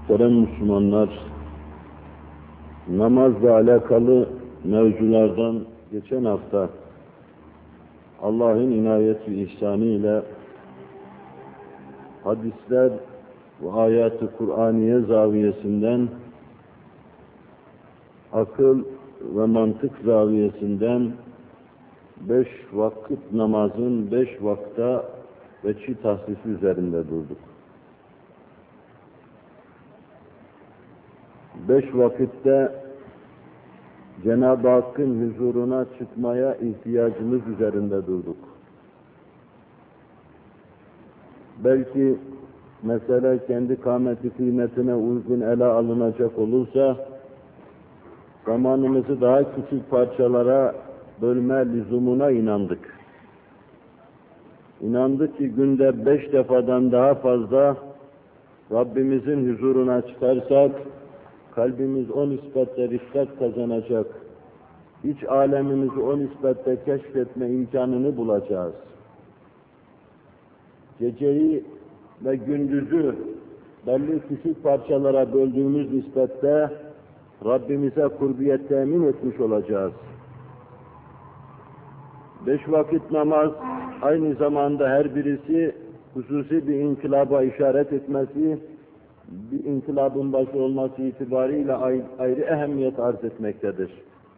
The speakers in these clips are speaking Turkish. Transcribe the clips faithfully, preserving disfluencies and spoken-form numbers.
Muhterem Müslümanlar, namazla alakalı mevzulardan geçen hafta Allah'ın inayet ve ihsanı ile hadisler ve ayat-ı Kur'aniye zaviyesinden, akıl ve mantık zaviyesinden beş vakit namazın beş vakta veçi tahsisi üzerinde durduk. Beş vakitte Cenab-ı Hakk'ın huzuruna çıkmaya ihtiyacımız üzerinde durduk. Belki mesele kendi kâmeti kıymetine uygun ele alınacak olursa, zamanımızı daha küçük parçalara bölme lüzumuna inandık. İnandık ki günde beş defadan daha fazla Rabbimizin huzuruna çıkarsak, kalbimiz o nispetle rifkat kazanacak, iç alemimizi o nispetle keşfetme imkanını bulacağız. Geceyi ve gündüzü belli küçük parçalara böldüğümüz nispette Rabbimize kurbiyet temin etmiş olacağız. Beş vakit namaz aynı zamanda her birisi hususi bir inkılaba işaret etmesi, bir inkılabın başı olması itibariyle ayrı ehemmiyet arz etmektedir.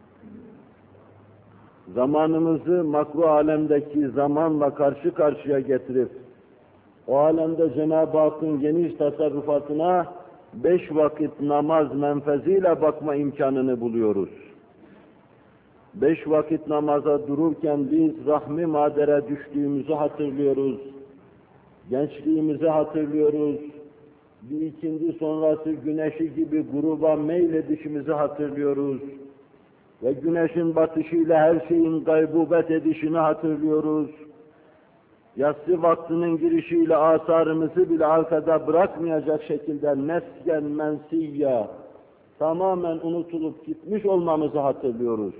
Zamanımızı makru alemdeki zamanla karşı karşıya getirip, o alemde Cenab-ı Hakk'ın geniş tasarrufatına beş vakit namaz menfeziyle bakma imkanını buluyoruz. Beş vakit namaza dururken biz rahmi madere düştüğümüzü hatırlıyoruz. Gençliğimizi hatırlıyoruz. Bir ikindi sonrası güneşi gibi gruba meyledişimizi hatırlıyoruz. Ve güneşin batışıyla her şeyin gaybubet edişini hatırlıyoruz. Yatsı vaktinin girişiyle asarımızı bile arkada bırakmayacak şekilde nesken mensiyya, tamamen unutulup gitmiş olmamızı hatırlıyoruz.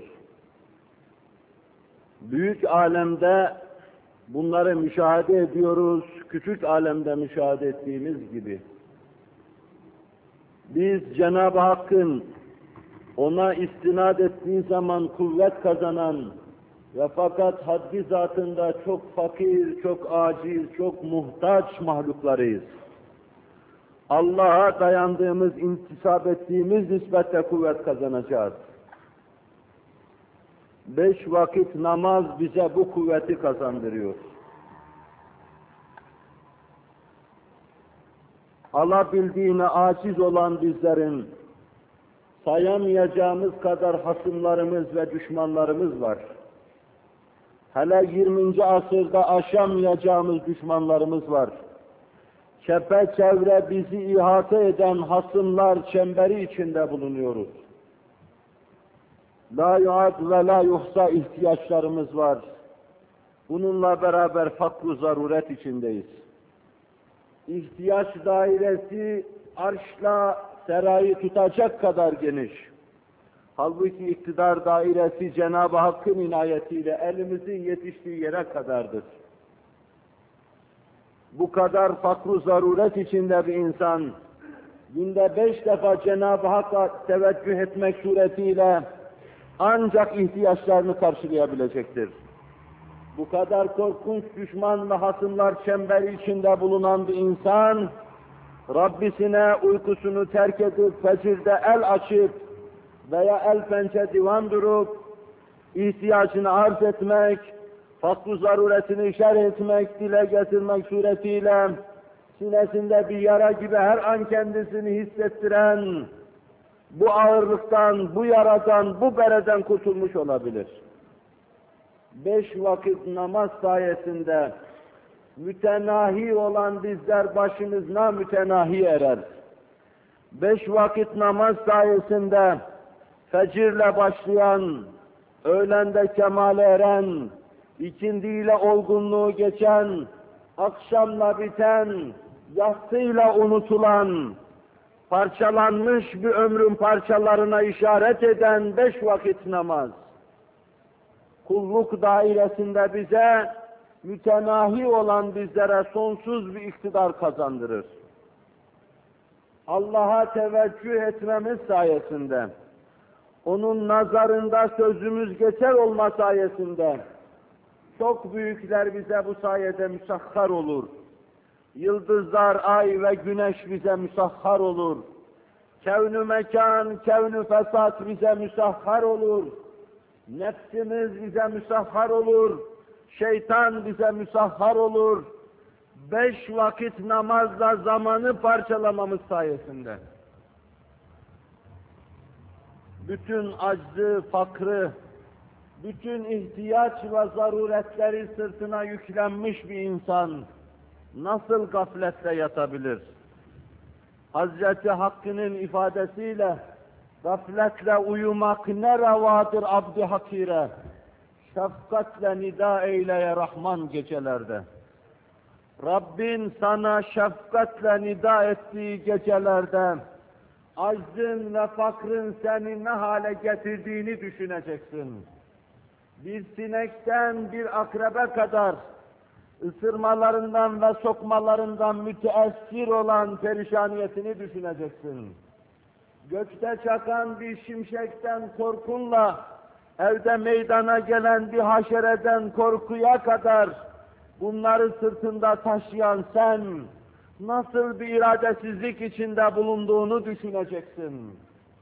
Büyük alemde bunları müşahede ediyoruz, küçük alemde müşahede ettiğimiz gibi. Biz Cenab-ı Hakk'ın ona istinad ettiği zaman kuvvet kazanan ve fakat haddi zatında çok fakir, çok aciz, çok muhtaç mahluklarıyız. Allah'a dayandığımız, intisap ettiğimiz nispetle kuvvet kazanacağız. Beş vakit namaz bize bu kuvveti kazandırıyor. Alabildiğine aciz olan bizlerin sayamayacağımız kadar hasımlarımız ve düşmanlarımız var. Hele yirminci asırda aşamayacağımız düşmanlarımız var. Çepeçevre bizi ihate eden hasımlar çemberi içinde bulunuyoruz. La yuad ve la yuhsa ihtiyaçlarımız var. Bununla beraber fakr-ı zaruret içindeyiz. İhtiyaç dairesi arşla serayı tutacak kadar geniş. Halbuki iktidar dairesi Cenab-ı Hakk'ın inayetiyle elimizin yetiştiği yere kadardır. Bu kadar fakr-ı zaruret içinde bir insan, günde beş defa Cenab-ı Hakk'a teveccüh etmek suretiyle ancak ihtiyaçlarını karşılayabilecektir. Bu kadar korkunç düşman ve hasımlar çemberi içinde bulunan bir insan, Rabbisine uykusunu terk edip fecirde el açıp veya el pençe divan durup ihtiyacını arz etmek, fakr-ı zaruretini işaret etmek, dile getirmek suretiyle sinesinde bir yara gibi her an kendisini hissettiren bu ağırlıktan, bu yaradan, bu bereden kurtulmuş olabilir. Beş vakit namaz sayesinde mütenahi olan bizler başımızla mütenahi erer. Beş vakit namaz sayesinde fecirle başlayan, öğlende kemale eren, ikindiyle olgunluğu geçen, akşamla biten, yatsıyla unutulan, parçalanmış bir ömrün parçalarına işaret eden beş vakit namaz, kulluk dairesinde bize mütenahi olan bizlere sonsuz bir iktidar kazandırır. Allah'a teveccüh etmemiz sayesinde, onun nazarında sözümüz geçer olma sayesinde, çok büyükler bize bu sayede müsahhar olur. Yıldızlar, ay ve güneş bize müsahhar olur. Kevn-ü mekan, kevn-ü fesat bize müsahhar olur. Nefsimiz bize müsahhar olur. Şeytan bize müsahhar olur. Beş vakit namazla zamanı parçalamamız sayesinde. Bütün aczı, fakrı, bütün ihtiyaç ve zaruretleri sırtına yüklenmiş bir insan nasıl gafletle yatabilir? Hazreti Hakk'ın ifadesiyle gafletle uyumak ne revadır abd-i hakire, şefkatle nida eyleye Rahman gecelerde. Rabbin sana şefkatle nida ettiği gecelerde, aczın ve fakrın seni ne hale getirdiğini düşüneceksin. Bir sinekten bir akrebe kadar, ısırmalarından ve sokmalarından müteessir olan perişaniyetini düşüneceksin. Gökte çakan bir şimşekten korkunla, evde meydana gelen bir haşereden korkuya kadar, bunları sırtında taşıyan sen, nasıl bir iradesizlik içinde bulunduğunu düşüneceksin.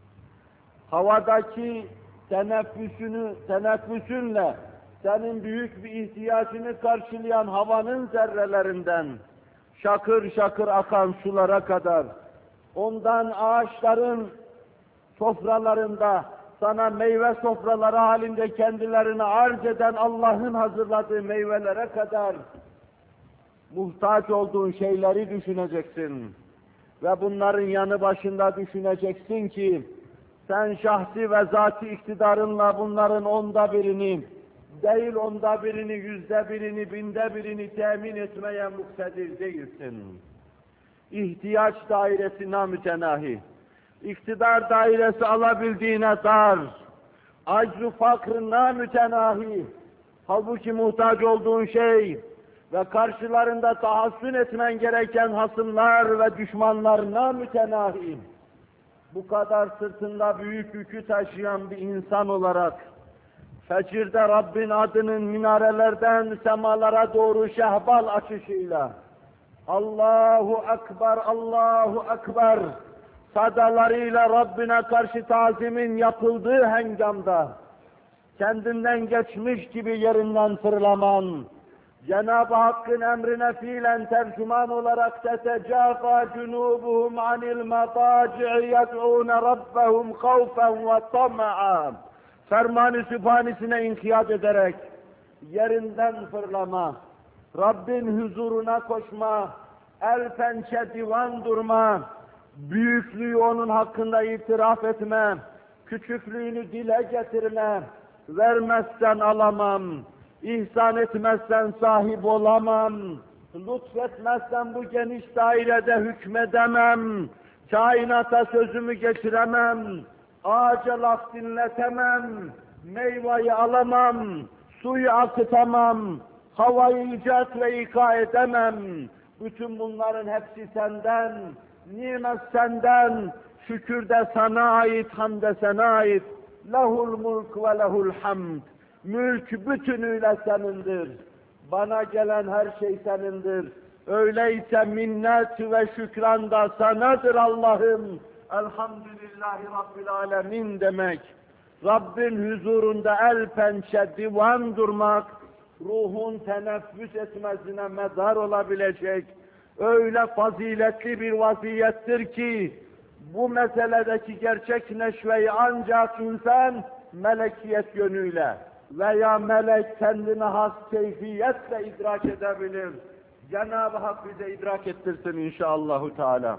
Havadaki teneffüsünü, teneffüsünle, senin büyük bir ihtiyacını karşılayan havanın zerrelerinden, şakır şakır akan sulara kadar, ondan ağaçların sofralarında, sana meyve sofraları halinde kendilerini arz eden Allah'ın hazırladığı meyvelere kadar, muhtaç olduğun şeyleri düşüneceksin. Ve bunların yanı başında düşüneceksin ki, sen şahsi ve zati iktidarınla bunların onda birini, değil onda birini, yüzde birini, binde birini temin etmeye muktedir değilsin. İhtiyaç dairesi namütenahi, iktidar dairesi alabildiğine dar, acz-ı fakr namütenahi, halbuki muhtaç olduğun şey ve karşılarında tahassün etmen gereken hasımlar ve düşmanlar namütenahi. Bu kadar sırtında büyük yükü taşıyan bir insan olarak, fecirde Rabbin adının minarelerden semalara doğru şehbal açışıyla, Allahu Ekber, Allahu Ekber sadalarıyla Rabbine karşı tazimin yapıldığı hengamda, kendinden geçmiş gibi yerinden fırlaman, Cenab-ı Hakk'ın emrine fiilen tercüman olarak tetecafa cunubuhum anil mataci'i yed'ûne rabbehum havfen ve tama'a ferman-ı sübhanesine inkiyat ederek yerinden fırlama, Rabbin huzuruna koşma, el pençe divan durma, büyüklüğü onun hakkında itiraf etme, küçüklüğünü dile getirme, vermezsen alamam, ihsan etmezsen sahip olamam, lütfetmezsen bu geniş dairede hükmedemem, kainata sözümü geçiremem, ağaca laf dinletemem, meyveyi alamam, suyu akıtamam, havayı icat ve ika edemem. Bütün bunların hepsi senden, nimet senden, şükür de sana ait, hamd de sana ait. Lehul mulk ve lehul hamd. Mülk bütünüyle senindir. Bana gelen her şey senindir. Öyleyse minnet ve şükran da sanadır Allah'ım. Elhamdülillahi Rabbil Alemin demek. Rabbin huzurunda el pençe divan durmak, ruhun teneffüs etmesine medar olabilecek öyle faziletli bir vaziyettir ki, bu meseledeki gerçek neşveyi ancak insan melekiyet yönüyle veya melek kendine has keyfiyetle idrak edebilir. Cenab-ı Hak bize idrak ettirsin inşallahü teala.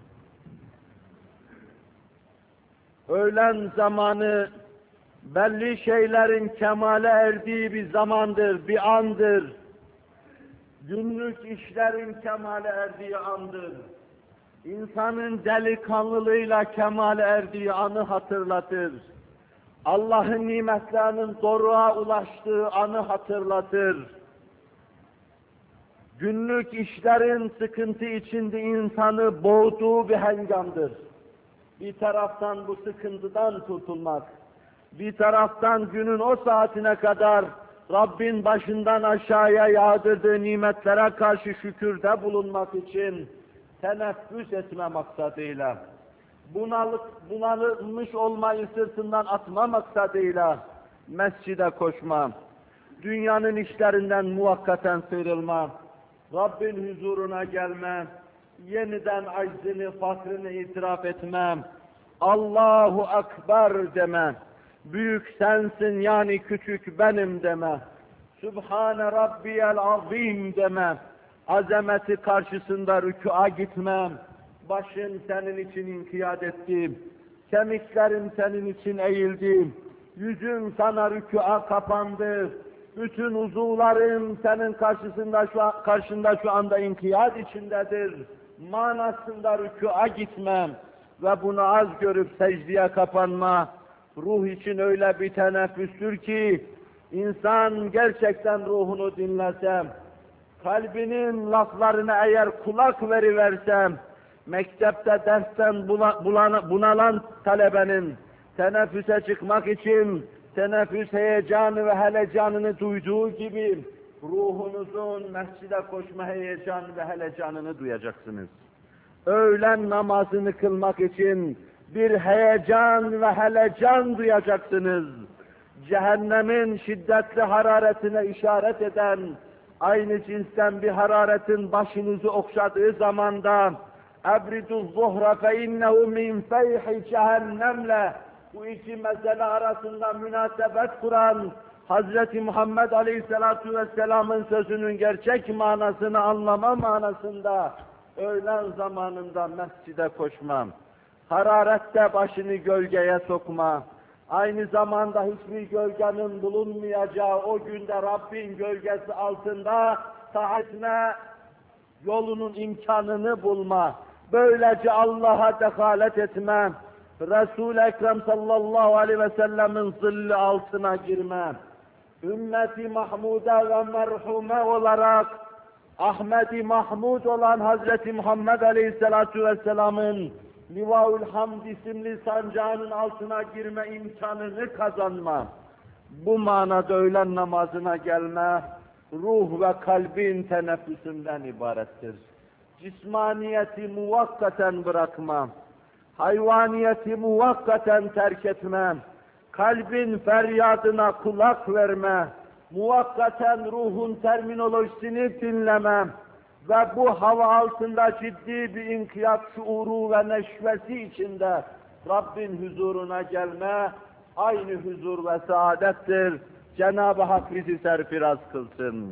Öğlen zamanı belli şeylerin kemale erdiği bir zamandır, bir andır. Günlük işlerin kemale erdiği andır. İnsanın delikanlılığıyla kemale erdiği anı hatırlatır. Allah'ın nimetlerinin doruğa ulaştığı anı hatırlatır. günlük işlerin sıkıntı içinde insanı boğduğu bir hengamdır. Bir taraftan bu sıkıntıdan kurtulmak, bir taraftan günün o saatine kadar Rabbin başından aşağıya yağdırdığı nimetlere karşı şükürde bulunmak için teneffüs etme maksadıyla, bunalık, bunalmış olmayı sırtından atma maksadıyla mescide koşma, dünyanın işlerinden muvakkaten sıyrılma, Rabbin huzuruna gelme, yeniden aczini, fakrını itiraf etme, Allahu Ekber deme, büyük sensin yani küçük benim deme, Sübhane Rabbiyel Azim deme, azameti karşısında rükûa gitmem, başım senin için inkiyat ettim, kemiklerim senin için eğildi, yüzüm sana rükûa kapandı, bütün uzuvlarım senin karşısında şu an, karşında şu anda inkiyat içindedir manasında rükûa gitmem ve bunu az görüp secdeye kapanma, ruh için öyle bir teneffüstür ki, insan gerçekten ruhunu dinlesem, kalbinin laflarına eğer kulak veriversem, mektepte dersten bunalan talebenin teneffüse çıkmak için teneffüs heyecanı ve helecanını duyduğu gibi ruhunuzun mescide koşma heyecanı ve helecanını duyacaksınız. Öğlen namazını kılmak için bir heyecan ve helecan duyacaksınız. Cehennemin şiddetli hararetine işaret eden, aynı cinsten bir hararetin başınızı okşadığı zamanda اَبْرِدُ الظُّهْرَ فَاِنَّهُ مِنْ فَيْحِ cehennemle bu iki mesele arasında münasebet kuran Hazreti Muhammed Aleyhisselatu Vesselam'ın sözünün gerçek manasını anlama manasında öğlen zamanında mescide koşmam, hararette başını gölgeye sokma, aynı zamanda hiçbir gölgenin bulunmayacağı o günde Rabbin gölgesi altında taatine yolunun imkanını bulma, böylece Allah'a dekalet etme, Resul-i Ekrem sallallahu aleyhi ve sellemin zilli altına girme, ümmeti Mahmude ve merhume olarak Ahmed-i Mahmud olan Hazreti Muhammed Aleyhisselatu Vesselam'ın Livaül Hamd isimli sancağının altına girme imkanını kazanma. Bu manada öğlen namazına gelme, ruh ve kalbin teneffüsünden ibarettir. Cismaniyeti muvakkaten bırakma, hayvaniyeti muvakkaten terk etme, kalbin feryadına kulak verme, muvakkaten ruhun terminolojisini dinleme ve bu hava altında ciddi bir inkiyat şuuru ve neşvesi içinde Rabbin huzuruna gelme, aynı huzur ve saadettir. Cenab-ı Hak bizi serfiraz kılsın.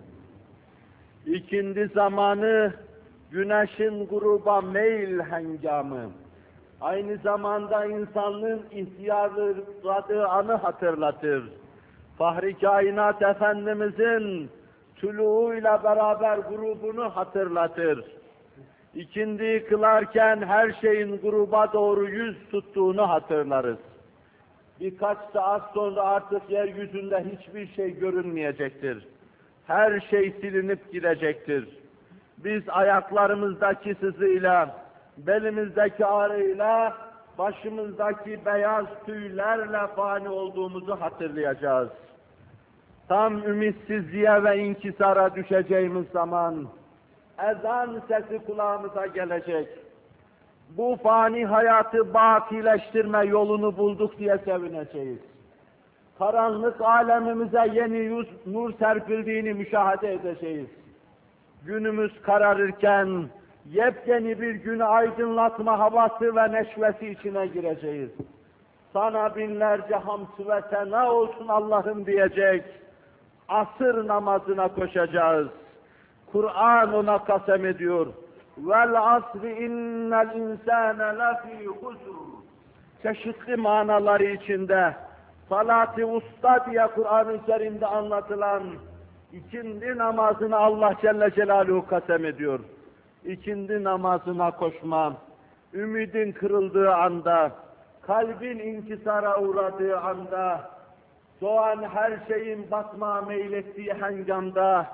İkindi zamanı, güneşin gruba meyl hengamı, aynı zamanda insanlığın ihtiyarladığı anı hatırlatır. Fahri Kainat Efendimizin tuluğuyla beraber grubunu hatırlatır. İkindi kılarken her şeyin gruba doğru yüz tuttuğunu hatırlarız. Birkaç saat sonra artık yeryüzünde hiçbir şey görünmeyecektir. Her şey silinip gidecektir. Biz ayaklarımızdaki sızıyla, belimizdeki ağrıyla, başımızdaki beyaz tüylerle fani olduğumuzu hatırlayacağız. Tam ümitsizliğe ve inkisara düşeceğimiz zaman, ezan sesi kulağımıza gelecek. Bu fani hayatı bakileştirme yolunu bulduk diye sevineceğiz. Karanlık alemimize yeni yüz, nur serpildiğini müşahede edeceğiz. Günümüz kararırken, yepyeni bir günü aydınlatma havası ve neşvesi içine gireceğiz. Sana binlerce hamd ve sena olsun Allah'ım diyecek, asır namazına koşacağız. Kur'an ona kasem ediyor. Vel asri innel insâne lefî husr. Çeşitli manaları içinde, salat-ı usta diye Kur'an-ı Kerim'de anlatılan ikindi namazını Allah Celle Celaluhu kasem ediyor. İkindi namazına koşma, ümidin kırıldığı anda, kalbin inkisara uğradığı anda, doğan her şeyin batma meylettiği hengamda,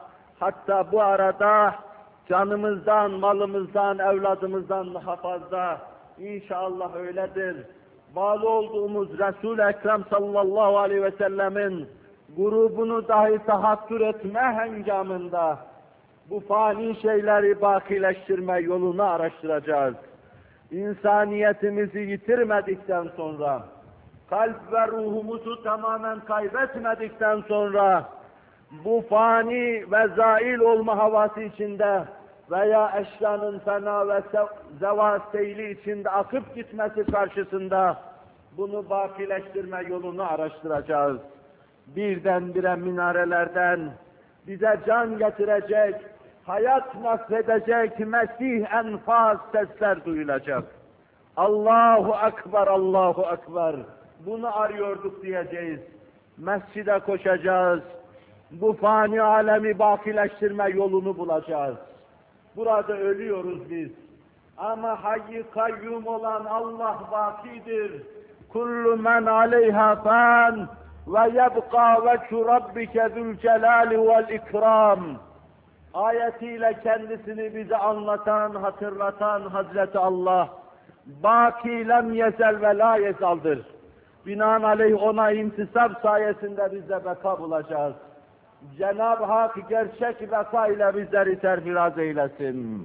Hatta bu arada canımızdan, malımızdan, evladımızdan daha fazla inşallah öyledir. Bağlı olduğumuz Resul-i Ekrem sallallahu aleyhi ve sellemin grubunu dahi tahattür etme hengamında bu fani şeyleri bakileştirme yolunu araştıracağız. İnsaniyetimizi yitirmedikten sonra, kalp ve ruhumuzu tamamen kaybetmedikten sonra, bu fani ve zail olma havası içinde veya eşyanın fena ve zeval seyli içinde akıp gitmesi karşısında bunu bakileştirme yolunu araştıracağız. Birdenbire minarelerden bize can getirecek, hayat nasledecek Mesih enfaz sesler duyulacak. Allahu Ekber, Allahu Ekber. Bunu arıyorduk diyeceğiz. Mescide koşacağız. Bu fani alemi bakileştirme yolunu bulacağız. Burada ölüyoruz biz. Ama hayy kayyum olan Allah bakidir. Kullu men aleyha fan ve yebqa veçhu rabbike zülcelali vel ikram. Ayetiyle kendisini bize anlatan, hatırlatan Hazreti Allah, baki lem yezel ve la yezaldır. Binaenaleyh ona intisap sayesinde bize beka bulacağız. Cenab-ı Hak gerçek beka ile bizleri terfiraz eylesin.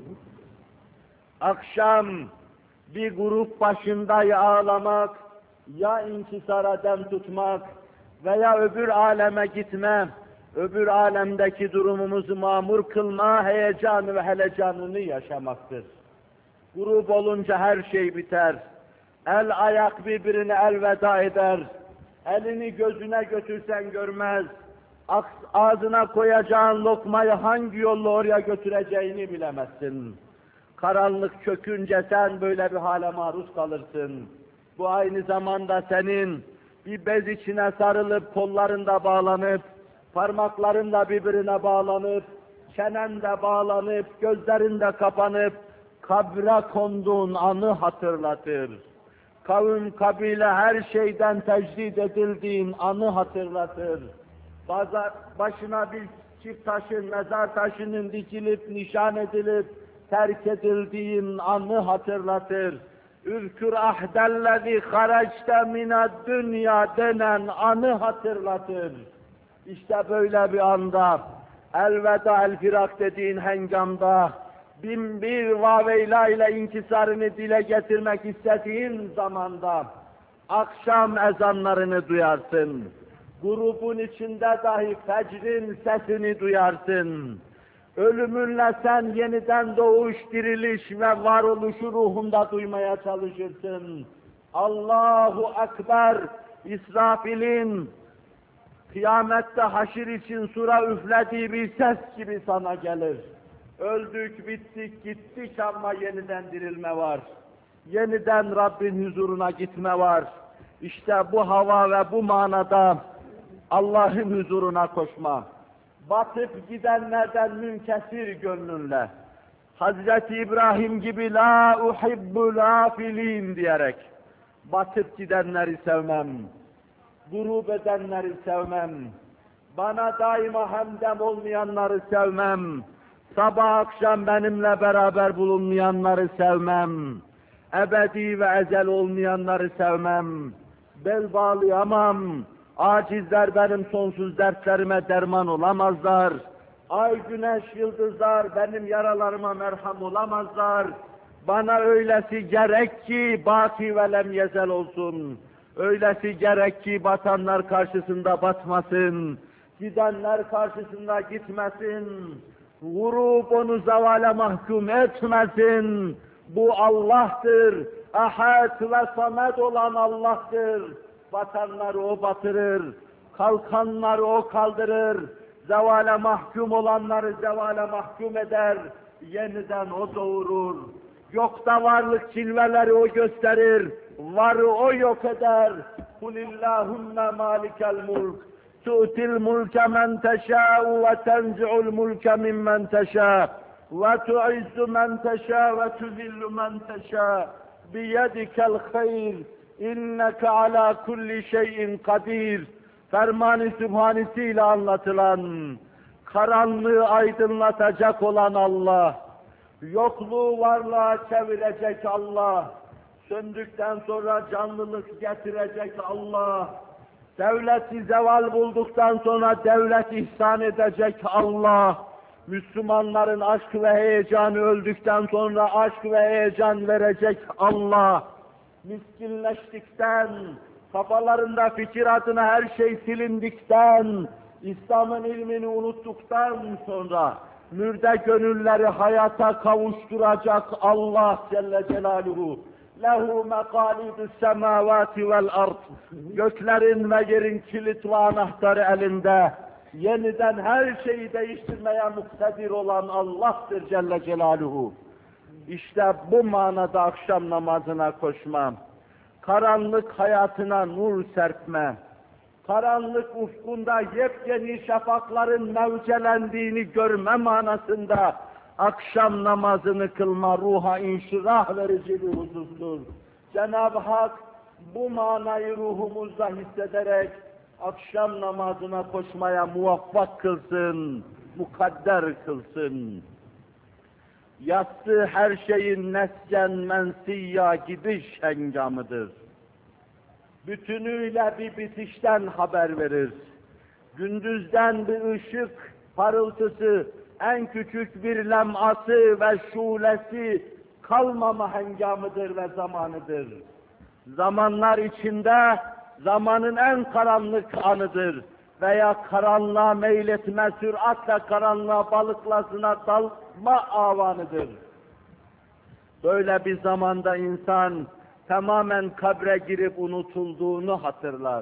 Akşam bir grup başında ya ağlamak, ya inkisara dem tutmak veya öbür aleme gitme, öbür alemdeki durumumuzu mamur kılma heyecanı ve helecanını yaşamaktır. Grup olunca her şey biter. El ayak birbirine elveda eder. Elini gözüne götürsen görmez. Ağzına koyacağın lokmayı hangi yolla oraya götüreceğini bilemezsin. Karanlık çökünce sen böyle bir hale maruz kalırsın. Bu aynı zamanda senin bir bez içine sarılıp, kollarında bağlanıp, parmaklarında birbirine bağlanıp, çenende bağlanıp, gözlerinde kapanıp, kabre konduğun anı hatırlatır. Kavim, kabile her şeyden tecrid edildiğin anı hatırlatır. Başına bir çift taşın, mezar taşının dikilip, nişan edilip, terk edildiğin anı hatırlatır. Ülkür ahdellezî harecte mined dünya denen anı hatırlatır. İşte böyle bir anda, elveda el firak dediğin hengamda, bin bir vaveyla ile inkisarını dile getirmek istediğin zamanda, akşam ezanlarını duyarsın. Grubun içinde dahi fecrin sesini duyarsın. Ölümünle sen yeniden doğuş, diriliş ve varoluşu ruhunda duymaya çalışırsın. Allahu Ekber, İsrafil'in kıyamette haşir için sura üflediği bir ses gibi sana gelir. Öldük, bittik, gittik ama yeniden dirilme var. Yeniden Rabbin huzuruna gitme var. İşte bu hava ve bu manada Allah'ın huzuruna koşma. Batıp gidenlerden münkesir gönlünle, Hazreti İbrahim gibi la uhibbu lafilin diyerek, batıp gidenleri sevmem, grup edenleri sevmem, bana daima hemdem olmayanları sevmem, sabah akşam benimle beraber bulunmayanları sevmem, ebedi ve ezel olmayanları sevmem, bel bağlayamam, acizler benim sonsuz dertlerime derman olamazlar. Ay, güneş, yıldızlar benim yaralarıma merham olamazlar. Bana öylesi gerek ki baki ve lem yezel olsun. Öylesi gerek ki batanlar karşısında batmasın. Gidenler karşısında gitmesin. Vurup onu zavale mahkum etmesin. Bu Allah'tır. Ahad ve samed olan Allah'tır. Batanları o batırır, kalkanları o kaldırır, zevale mahkum olanları zevale mahkum eder, yeniden o doğurur. Yokta varlık cilveleri o gösterir, varı o yok eder. Kulillahümme malikel mulk, tu'til mulke men teşâ'u ve tenzi'ul mulke mimmen teşâ' ve tu'izzu men teşâ' ve tuzillu men teşâ' biyedikel hayr. İnneke ala kulli şeyin kadir. Ferman-ı Sübhanesiyle anlatılan, karanlığı aydınlatacak olan Allah, yokluğu varlığa çevirecek Allah, söndükten sonra canlılık getirecek Allah, devleti zeval bulduktan sonra devlet ihsan edecek Allah, Müslümanların aşk ve heyecanı öldükten sonra aşk ve heyecan verecek Allah, miskinleştikten, kafalarında fikir adına her şey silindikten, İslam'ın ilmini unuttuktan sonra mürde gönülleri hayata kavuşturacak Allah Celle Celaluhu. Lehu mekalidus semavati vel ard. Göklerin ve yerin kilit ve anahtarı elinde. Yeniden her şeyi değiştirmeye muktedir olan Allah'tır Celle Celaluhu. İşte bu manada akşam namazına koşmam, karanlık hayatına nur serpme, karanlık ufkunda yepyeni şafakların mevcelendiğini görme manasında akşam namazını kılma ruha inşirah verici bir husustur. Cenab-ı Hak bu manayı ruhumuzda hissederek akşam namazına koşmaya muvaffak kılsın, mukadder kılsın. Yatsı her şeyin nescen mensiyya gidiş hengamıdır. Bütünüyle bir bitişten haber verir. Gündüzden bir ışık parıltısı, en küçük bir lem'ası ve şulesi kalmama hengamıdır ve zamanıdır. Zamanlar içinde zamanın en karanlık anıdır veya karanlığa meyletme, süratle karanlığa balıklasına dalma avanıdır. Böyle bir zamanda insan tamamen kabre girip unutulduğunu hatırlar.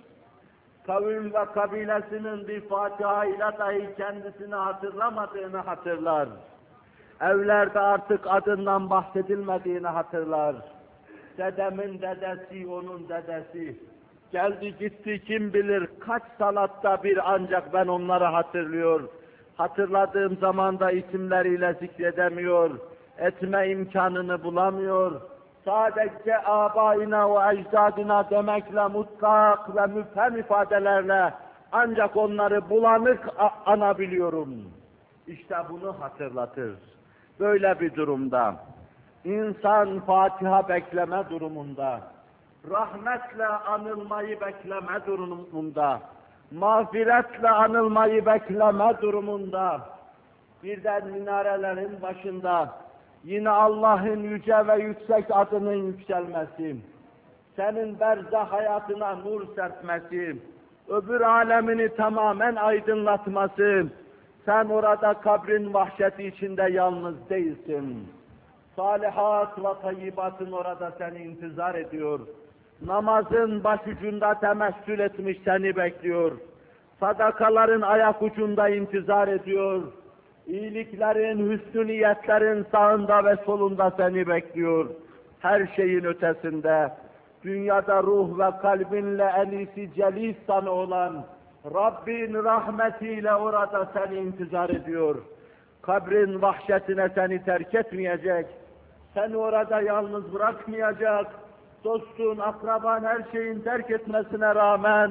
Kavim ve kabilesinin bir Fatiha ile dahi kendisini hatırlamadığını hatırlar. Evlerde artık adından bahsedilmediğini hatırlar. Dedemin dedesi, onun dedesi. Geldi gitti kim bilir kaç salatta bir ancak ben onları hatırlıyor. Hatırladığım zaman da isimleriyle zikredemiyor. Etme imkanını bulamıyor. Sadece abayına ve ecdadına demekle mutlak ve müphem ifadelerle ancak onları bulanık anabiliyorum. İşte bunu hatırlatır. Böyle bir durumda insan Fatiha bekleme durumunda, rahmetle anılmayı bekleme durumunda, mağfiretle anılmayı bekleme durumunda, birden minarelerin başında yine Allah'ın yüce ve yüksek adının yükselmesi, senin berzah hayatına nur serpmesi, öbür alemini tamamen aydınlatması, sen orada kabrin vahşeti içinde yalnız değilsin. Salihat ve tayyibatın orada seni intizar ediyor. Namazın başucunda temessül etmiş seni bekliyor. Sadakaların ayak ucunda intizar ediyor. İyiliklerin, hüsnü niyetlerin sağında ve solunda seni bekliyor. Her şeyin ötesinde, dünyada ruh ve kalbinle enisi celis sana olan Rabbin rahmetiyle orada seni intizar ediyor. Kabrin vahşetine seni terk etmeyecek, seni orada yalnız bırakmayacak, dostun, akraban her şeyin terk etmesine rağmen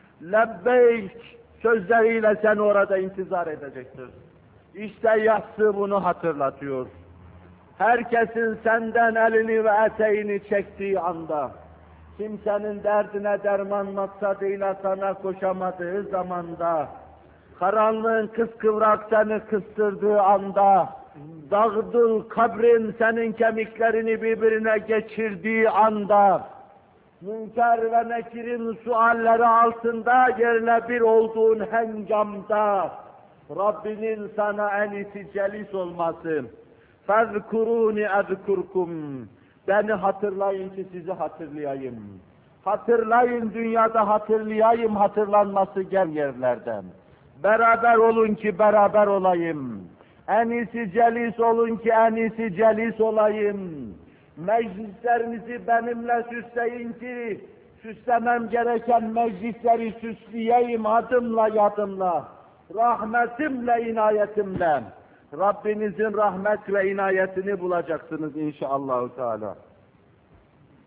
lebbeyk sözleriyle seni orada intizar edecektir. İşte yatsı bunu hatırlatıyor. Herkesin senden elini ve eteğini çektiği anda, kimsenin derdine derman maksadıyla sana koşamadığı zamanda, karanlığın kıskıvrak seni kıstırdığı anda, dağdıl kabrin senin kemiklerini birbirine geçirdiği anda, Münker ve Nekir'in sualleri altında yerle bir olduğun hengamda, Rabbinin sana enisi celis olması, فَذْكُرُونِ اَذْكُرْكُمْ, beni hatırlayın ki sizi hatırlayayım. Hatırlayın dünyada hatırlayayım hatırlanması gel yerlerden. Beraber olun ki beraber olayım. Enisi celis olun ki enisi celis olayım. Meclislerinizi benimle süsleyin ki süslemem gereken meclisleri süsleyeyim adımla yadımla. Rahmetimle, inayetimle. Rabbinizin rahmet ve inayetini bulacaksınız inşallah Teala.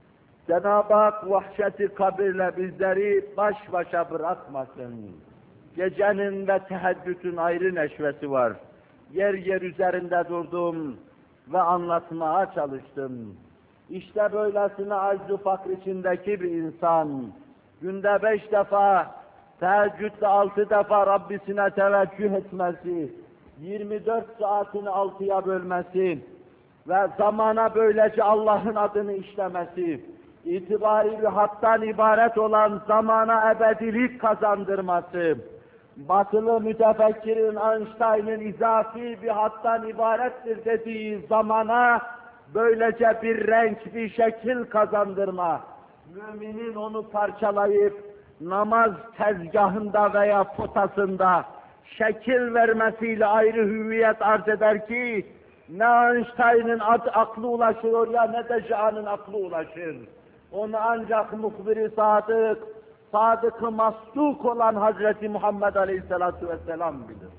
Cenab-ı Hak vahşeti kabirle bizleri baş başa bırakmasın. Gecenin ve teheccüdün ayrı neşvesi var. Yer yer üzerinde durdum ve anlatmaya çalıştım. İşte böylesine acz-ı fakr içindeki bir insan, günde beş defa, teheccüdde altı defa Rabbisine teveccüh etmesi, yirmi dört saatini altıya bölmesi ve zamana böylece Allah'ın adını işlemesi, itibari bir hattan ibaret olan zamana ebedilik kazandırması, batılı mütefekkirin Einstein'ın izafi bir hattan ibarettir dediği zamana böylece bir renk, bir şekil kazandırma, müminin onu parçalayıp namaz tezgahında veya potasında şekil vermesiyle ayrı hüviyet arz eder ki, ne Einstein'ın aklı ulaşır oraya, ne de Cahan'ın aklı ulaşır. Onu ancak muhbir-i sadık, sadık-ı masduk olan Hazreti Muhammed Aleyhisselatü Vesselam bilir.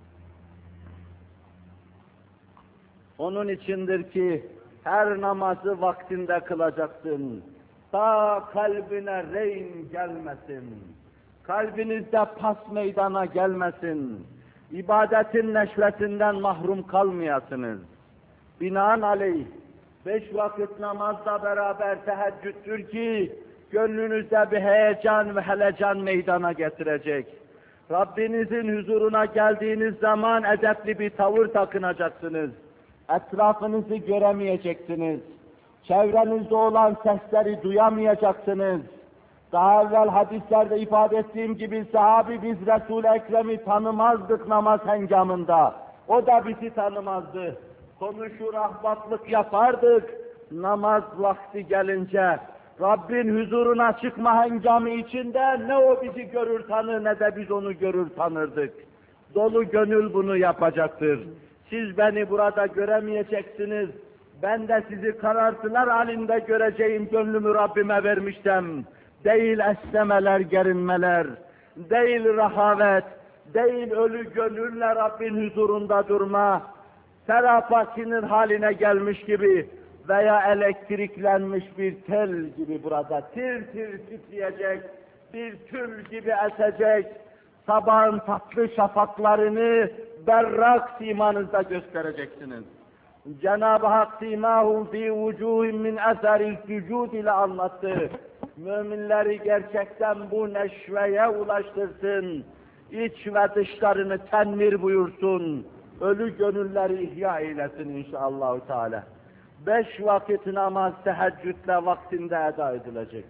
Onun içindir ki her namazı vaktinde kılacaksın. Ta kalbine reyn gelmesin. Kalbinizde pas meydana gelmesin. İbadetin neşvetinden mahrum kalmayasınız. Binaenaleyh beş vakit namazla beraber teheccüddür ki gönlünüzde bir heyecan ve helecan meydana getirecek. Rabbinizin huzuruna geldiğiniz zaman edepli bir tavır takınacaksınız. Etrafınızı göremeyeceksiniz. Çevrenizde olan sesleri duyamayacaksınız. Daha evvel hadislerde ifade ettiğim gibi sahabi biz Resul-i Ekrem'i tanımazdık namaz hengamında. O da bizi tanımazdı. Konuşur, ahbaplık yapardık. Namaz vakti gelince Rabbin huzuruna çıkma hengamı içinde ne o bizi görür tanır ne de biz onu görür tanırdık. Dolu gönül bunu yapacaktır. Siz beni burada göremeyeceksiniz. Ben de sizi karartılar halinde göreceğim gönlümü Rabbime vermiştim. Değil esnemeler, gerinmeler, değil rahavet, değil ölü gönülle Rabbin huzurunda durma, serapasinin haline gelmiş gibi veya elektriklenmiş bir tel gibi burada tir tir titreyecek, bir tül gibi esecek, sabahın tatlı şafaklarını berrak simanızda göstereceksiniz. Cenab-ı Hak simâhum fî vücûhim min eseril sücûd ile anlattı. Müminleri gerçekten bu neşveye ulaştırsın. İç ve dışlarını tenvir buyursun. Ölü gönülleri ihya eylesin inşallah Teala. Beş vakit namaz teheccüdle vaktinde eda edilecek.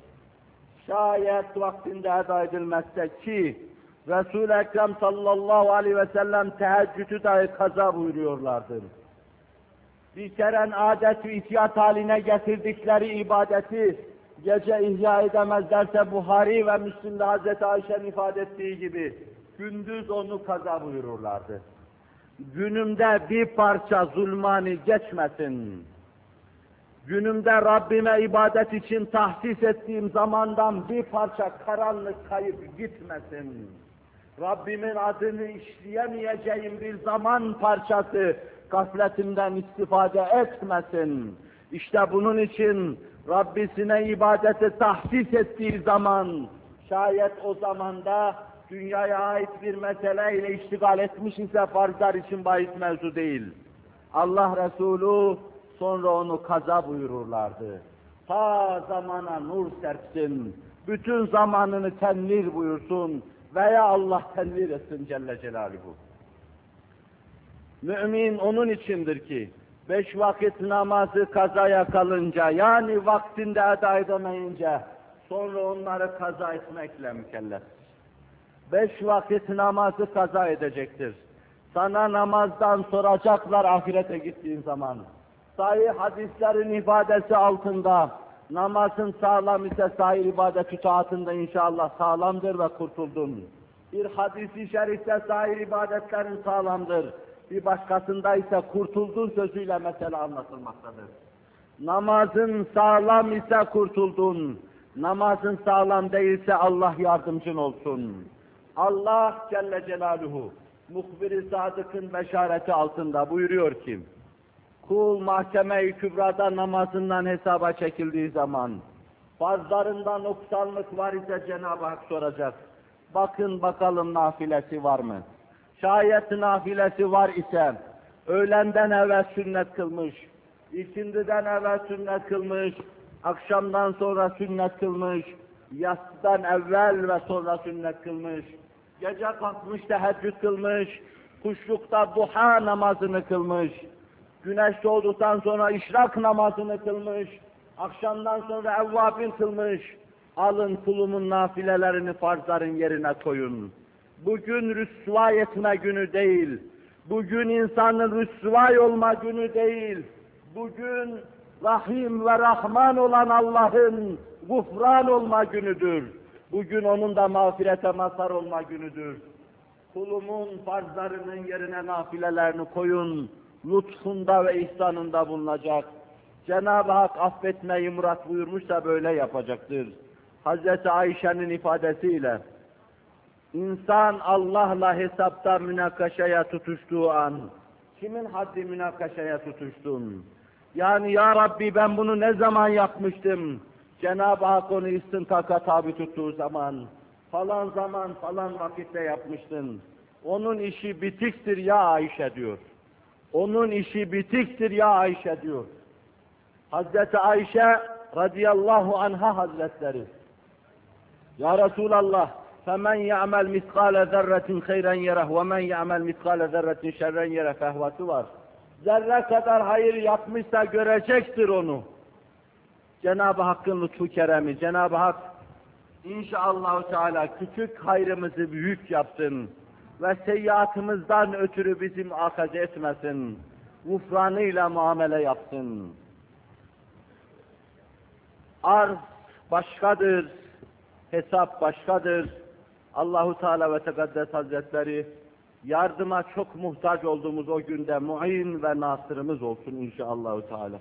Şayet vaktinde eda edilmezse ki Resul-i Ekrem sallallahu aleyhi ve sellem teheccüdü dahi kaza buyuruyorlardır. Bir kere adet ve ihtiyat haline getirdikleri ibadeti gece ihya edemezlerse Buhari ve Müslim'de Hazreti Ayşe'nin ifade ettiği gibi gündüz onu kaza buyururlardı. Günümde bir parça zulmani geçmesin. Günümde Rabbime ibadet için tahsis ettiğim zamandan bir parça karanlık kayıp gitmesin. Rabbimin adını işleyemeyeceğim bir zaman parçası gafletimden istifade etmesin. İşte bunun için Rabbisine ibadeti tahsis ettiği zaman, şayet o zamanda dünyaya ait bir meseleyle iştigal etmiş ise farzlar için bahis mevzu değil. Allah Resulü sonra onu kaza buyururlardı. Ta zamana nur serpsin, bütün zamanını tenvir buyursun veya Allah tenvir etsin Celle Celaluhu. Mümin onun içindir ki, beş vakit namazı kazaya kalınca, yani vaktinde eda edemeyince, sonra onları kaza etmekle mükelleftir. Beş vakit namazı kaza edecektir. Sana namazdan soracaklar ahirete gittiğin zaman. Sahih hadislerin ifadesi altında, namazın sağlam ise sahih ibadet-i taatında inşallah sağlamdır ve kurtuldun. Bir hadis-i şerifte sahih ibadetlerin sağlamdır. Bir başkasında ise kurtuldun sözüyle mesele anlatılmaktadır. Namazın sağlam ise kurtuldun. Namazın sağlam değilse Allah yardımcın olsun. Allah Celle Celaluhu muhbir-i sadıkın beşareti altında buyuruyor ki, kul mahkeme-i kübrada namazından hesaba çekildiği zaman farzlarında noksanlık var ise Cenab-ı Hak soracak. bakın bakalım nafilesi var mı? Şayet nafilesi var ise, öğlenden evvel sünnet kılmış, ikindiden evvel sünnet kılmış, akşamdan sonra sünnet kılmış, yatsıdan evvel ve sonra sünnet kılmış, gece kalkmış teheccüd kılmış, kuşlukta duha namazını kılmış, güneş doğduktan sonra işrak namazını kılmış, akşamdan sonra evvabin kılmış. Alın kulumun nafilelerini farzların yerine koyun. Bugün rüsvâ etme günü değil, bugün insanın rüsvâ olma günü değil, bugün Rahim ve Rahman olan Allah'ın gufran olma günüdür. Bugün onun da mağfirete mazhar olma günüdür. Kulumun farzlarının yerine nafilelerini koyun, lütfunda ve ihsanında bulunacak. Cenab-ı Hak affetmeyi murat buyurmuşsa böyle yapacaktır. Hazreti Ayşe'nin ifadesiyle, insan Allah'la hesapta münakaşaya tutuştuğu an, kimin haddi münakaşaya tutuştun? Yani ya Rabbi ben bunu ne zaman yapmıştım? Cenab-ı Hak onu istintaka tabi tuttuğu zaman, falan zaman falan vakitte yapmıştın. Onun işi bitiktir ya Ayşe diyor. Onun işi bitiktir ya Ayşe diyor. Hazreti Ayşe radıyallahu anha hazretleri, ya Resulallah, فَمَنْ يَعْمَلْ مِثْقَالَ ذَرَّةٍ خَيْرًا يَرَهُ وَمَنْ يَعْمَلْ مِثْقَالَ ذَرَّةٍ شَرًّا يَرَهُ fehvası var. Zerre kadar hayır yapmışsa görecektir onu. Cenab-ı Hakk'ın lütfu keremi, Cenab-ı Hak inşallah Teala küçük hayrımızı büyük yapsın ve seyyiatımızdan ötürü bizim muakaze etmesin. Gufranıyla muamele yapsın. Arz başkadır, hesap başkadır. Allahu Teala ve Tekaddes Hazretleri yardıma çok muhtaç olduğumuz o günde muin ve nasırımız olsun inşallah Teala.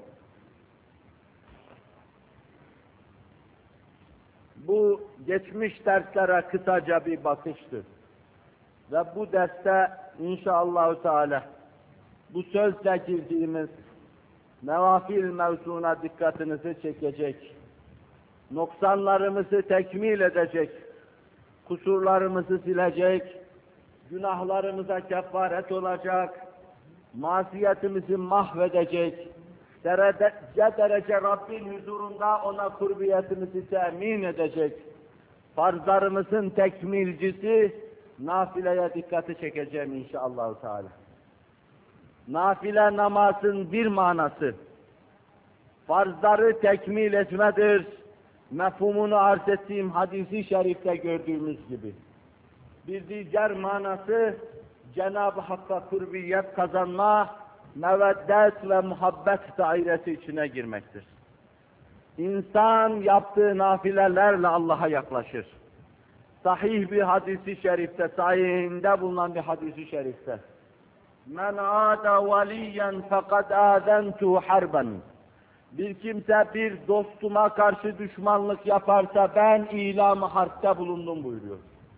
Bu geçmiş derslere kısaca bir bakıştır. Ve bu derste inşallah Teala bu sözle girdiğimiz nevafil mevzuna dikkatinizi çekecek, noksanlarımızı tekmil edecek, kusurlarımızı silecek, günahlarımıza kefaret olacak, masiyetimizi mahvedecek, derece derece Rabbin huzurunda ona kurbiyetimizi temin edecek, farzlarımızın tekmilcisi, nafileye dikkati çekeceğim inşallah Teala. Nafile namazın bir manası, farzları tekmil etmedir, mefhumunu arz ettiğim hadisi şerifte gördüğümüz gibi. Bir diğer manası, Cenab-ı Hakk'a kurbiyet kazanma, meveddet ve muhabbet dairesi içine girmektir. İnsan yaptığı nafilelerle Allah'a yaklaşır. Sahih bir hadisi şerifte, sahihinde bulunan bir hadisi şerifte. Men âda veliyen fekad âzentuhu harben. Bir kimse bir dostuma karşı düşmanlık yaparsa ben ilam-ı harpte bulundum buyuruyor.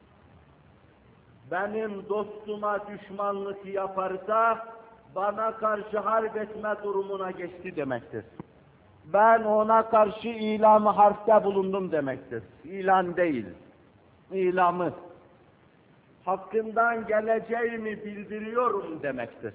Benim dostuma düşmanlık yaparsa bana karşı harp etme durumuna geçti demektir. Ben ona karşı ilam-ı harpte bulundum demektir. İlan değil, ilamı. Hakkından geleceğimi bildiriyorum demektir.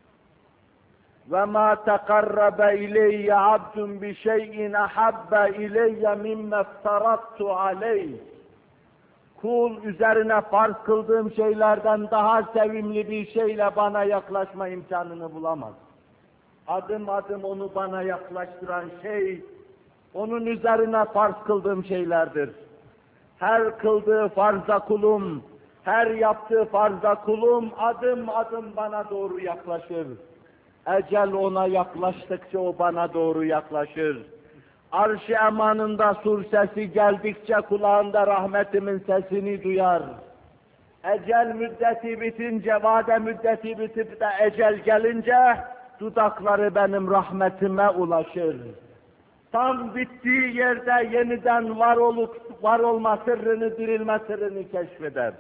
وَمَا تَقَرَّبَ اِلَيَّ عَبْدٌ بِشَيْءٍ اَحَبَّ اِلَيَّ مِمَّا افْتَرَضْتُ عَلَيْهِ. Kul üzerine farz kıldığım şeylerden daha sevimli bir şeyle bana yaklaşma imkanını bulamaz. Adım adım onu bana yaklaştıran şey, onun üzerine farz kıldığım şeylerdir. Her kıldığı farza kulum, her yaptığı farza kulum adım adım bana doğru yaklaşır. Ecel ona yaklaştıkça o bana doğru yaklaşır. Arş-ı emanında sur sesi geldikçe kulağında rahmetimin sesini duyar. Ecel müddeti bitince, vade müddeti bitip de ecel gelince dudakları benim rahmetime ulaşır. Tam bittiği yerde yeniden var olup var olma sırrını, dirilme sırrını keşfeder.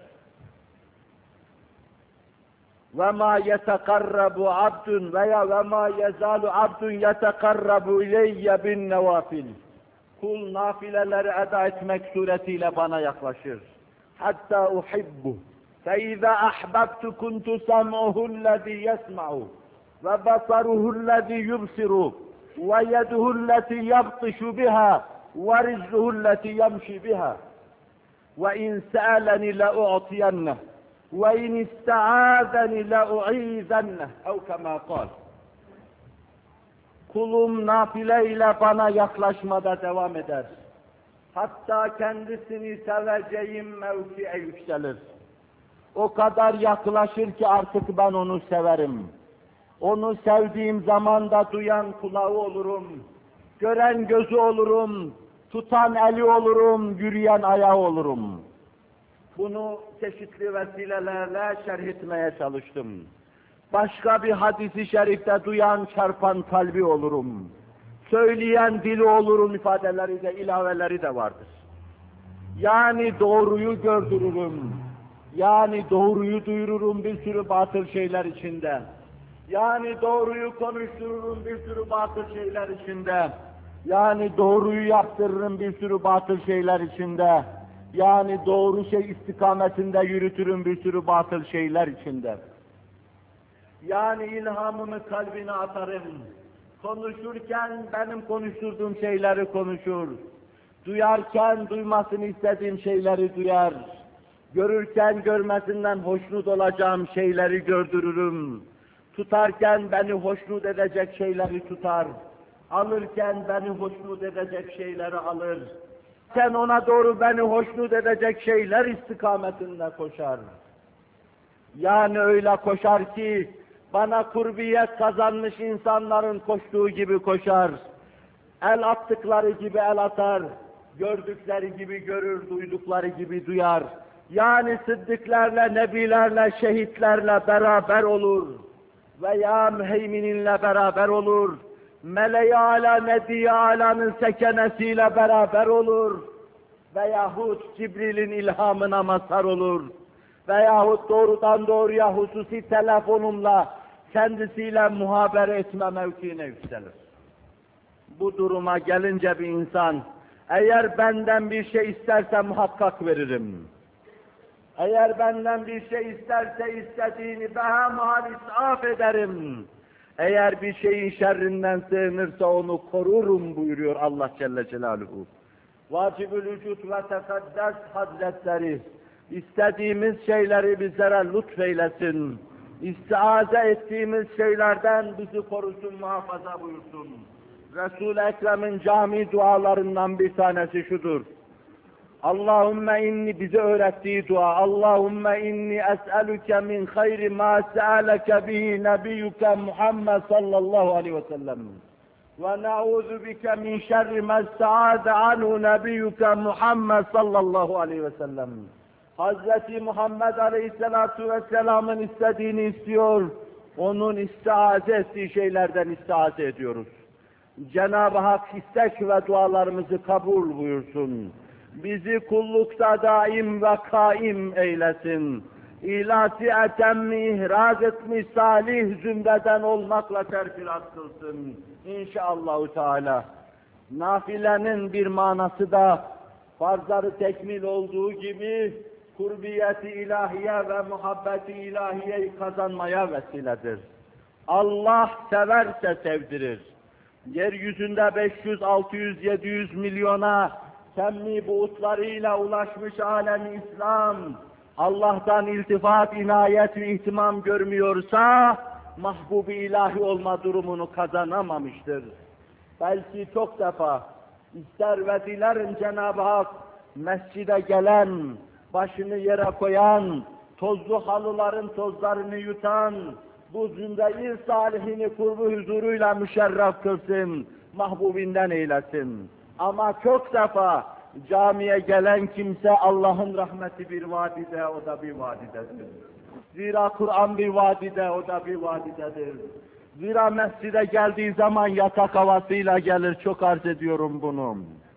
وَمَا يَتَقَرَّبُ عَبْدٌ veya وَمَا يَزَالُ عَبْدٌ يَتَقَرَّبُ اِلَيَّ بِالنَّوَافِلِ. Kul nafileleri eda etmek suretiyle bana yaklaşır. hatta uhibbu. فَاِذَا أَحْبَبْتُ كُنْتُ سَمْعُهُ الَّذ۪ي يَسْمَعُ وَبَصَرُهُ الَّذ۪ي يُبْصِرُ وَيَدُهُ الَّتِي يَبْطِشُ بِهَا وَرِجْلُهُ الَّتِي يَمْشِي بِهَا وَاِنْ سَأَلَنِ لَأُعْطِيَنَّهُ وَاِنْ اِسْتَعَاذَنِ لَأُعِيذَنَّهُ اَوْ كَمَا قَالَ. Kulum nafileyle bana yaklaşmada devam eder. Hatta kendisini seveceğim mevkiye yükselir. O kadar yaklaşır ki artık ben onu severim. Onu sevdiğim zaman da duyan kulağı olurum, gören gözü olurum, tutan eli olurum, yürüyen ayağı olurum. Bunu çeşitli vesilelerle şerh etmeye çalıştım. Başka bir hadisi şerifte duyan, çarpan kalbi olurum. Söyleyen dili olurum ifadeleri de, ilaveleri de vardır. Yani doğruyu gördürürüm. Yani doğruyu duyururum bir sürü batıl şeyler içinde. Yani doğruyu konuştururum bir sürü batıl şeyler içinde. Yani doğruyu yaptırırım bir sürü batıl şeyler içinde. Yani doğru şey istikametinde yürütürüm bir sürü batıl şeyler içinde. Yani ilhamımı kalbine atarım. Konuşurken benim konuşturduğum şeyleri konuşur. Duyarken duymasını istediğim şeyleri duyar. Görürken görmesinden hoşnut olacağım şeyleri gördürürüm. Tutarken beni hoşnut edecek şeyleri tutar. Alırken beni hoşnut edecek şeyleri alır. Sen ona doğru beni hoşnut edecek şeyler istikametinde koşar. Yani öyle koşar ki bana kurbiyet kazanmış insanların koştuğu gibi koşar. El attıkları gibi el atar. Gördükleri gibi görür, duydukları gibi duyar. Yani sıddıklarla, nebilerle, şehitlerle beraber olur. Veya müheymininle beraber olur. Mele-i Ala, Nebi-i Ala'nın sekenesiyle beraber olur. Veyahut Cibril'in ilhamına mazhar olur. Veyahut doğrudan doğruya hususi telefonumla kendisiyle muhabere etme mevkiine yükselir. Bu duruma gelince bir insan, eğer benden bir şey isterse muhakkak veririm. Eğer benden bir şey isterse istediğini daha muhal isaf ederim. Eğer bir şeyin şerrinden sığınırsa onu korurum buyuruyor Allah Celle Celaluhu. Vacib-ül Vücud ve Tekaddes Hazretleri, istediğimiz şeyleri bizlere lütfeylesin. İstiaze ettiğimiz şeylerden bizi korusun, muhafaza buyursun. Resul-i Ekrem'in cami dualarından bir tanesi şudur. Allahümme inni, bize öğrettiği dua. Allahümme inni es'eluke min hayri ma se'aleke bihi nebiyyuke Muhammed sallallahu aleyhi ve sellem. Ve na'udhu bike min şerri ma se'ade anhu nebiyyuke Muhammed sallallahu aleyhi ve sellem. Hazreti Muhammed aleyhissalatu vesselamın istediğini istiyor. Onun istiaze ettiği şeylerden istiaze ediyoruz. Cenab-ı Hak istek ve dualarımızı kabul buyursun. Bizi kullukta daim ve kaim eylesin. İlâsi etemmi ihraz etmiş salih zümreden olmakla terfilat kılsın. İnşallahü Teala. Nafilenin bir manası da farzları tekmil olduğu gibi kurbiyeti ilahiye ve muhabbeti ilahiyeyi kazanmaya vesiledir. Allah severse sevdirir. Yeryüzünde beş yüz, altı yüz, yedi yüz milyona semmi buğutlarıyla ulaşmış alem-i İslam, Allah'tan iltifat, inayet ve ihtimam görmüyorsa, mahbub-i ilahi olma durumunu kazanamamıştır. Belki çok defa ister ve dilerim Cenab-ı Hak, mescide gelen, başını yere koyan, tozlu halıların tozlarını yutan, bu zümre-i salihini kurbu huzuruyla müşerref kılsın, mahbubinden eylesin. Ama çok defa camiye gelen kimse Allah'ın rahmeti bir vadide, o da bir vadidedir. Zira Kur'an bir vadide, o da bir vadidedir. Zira mescide geldiği zaman yatak havasıyla gelir, çok arz ediyorum bunu.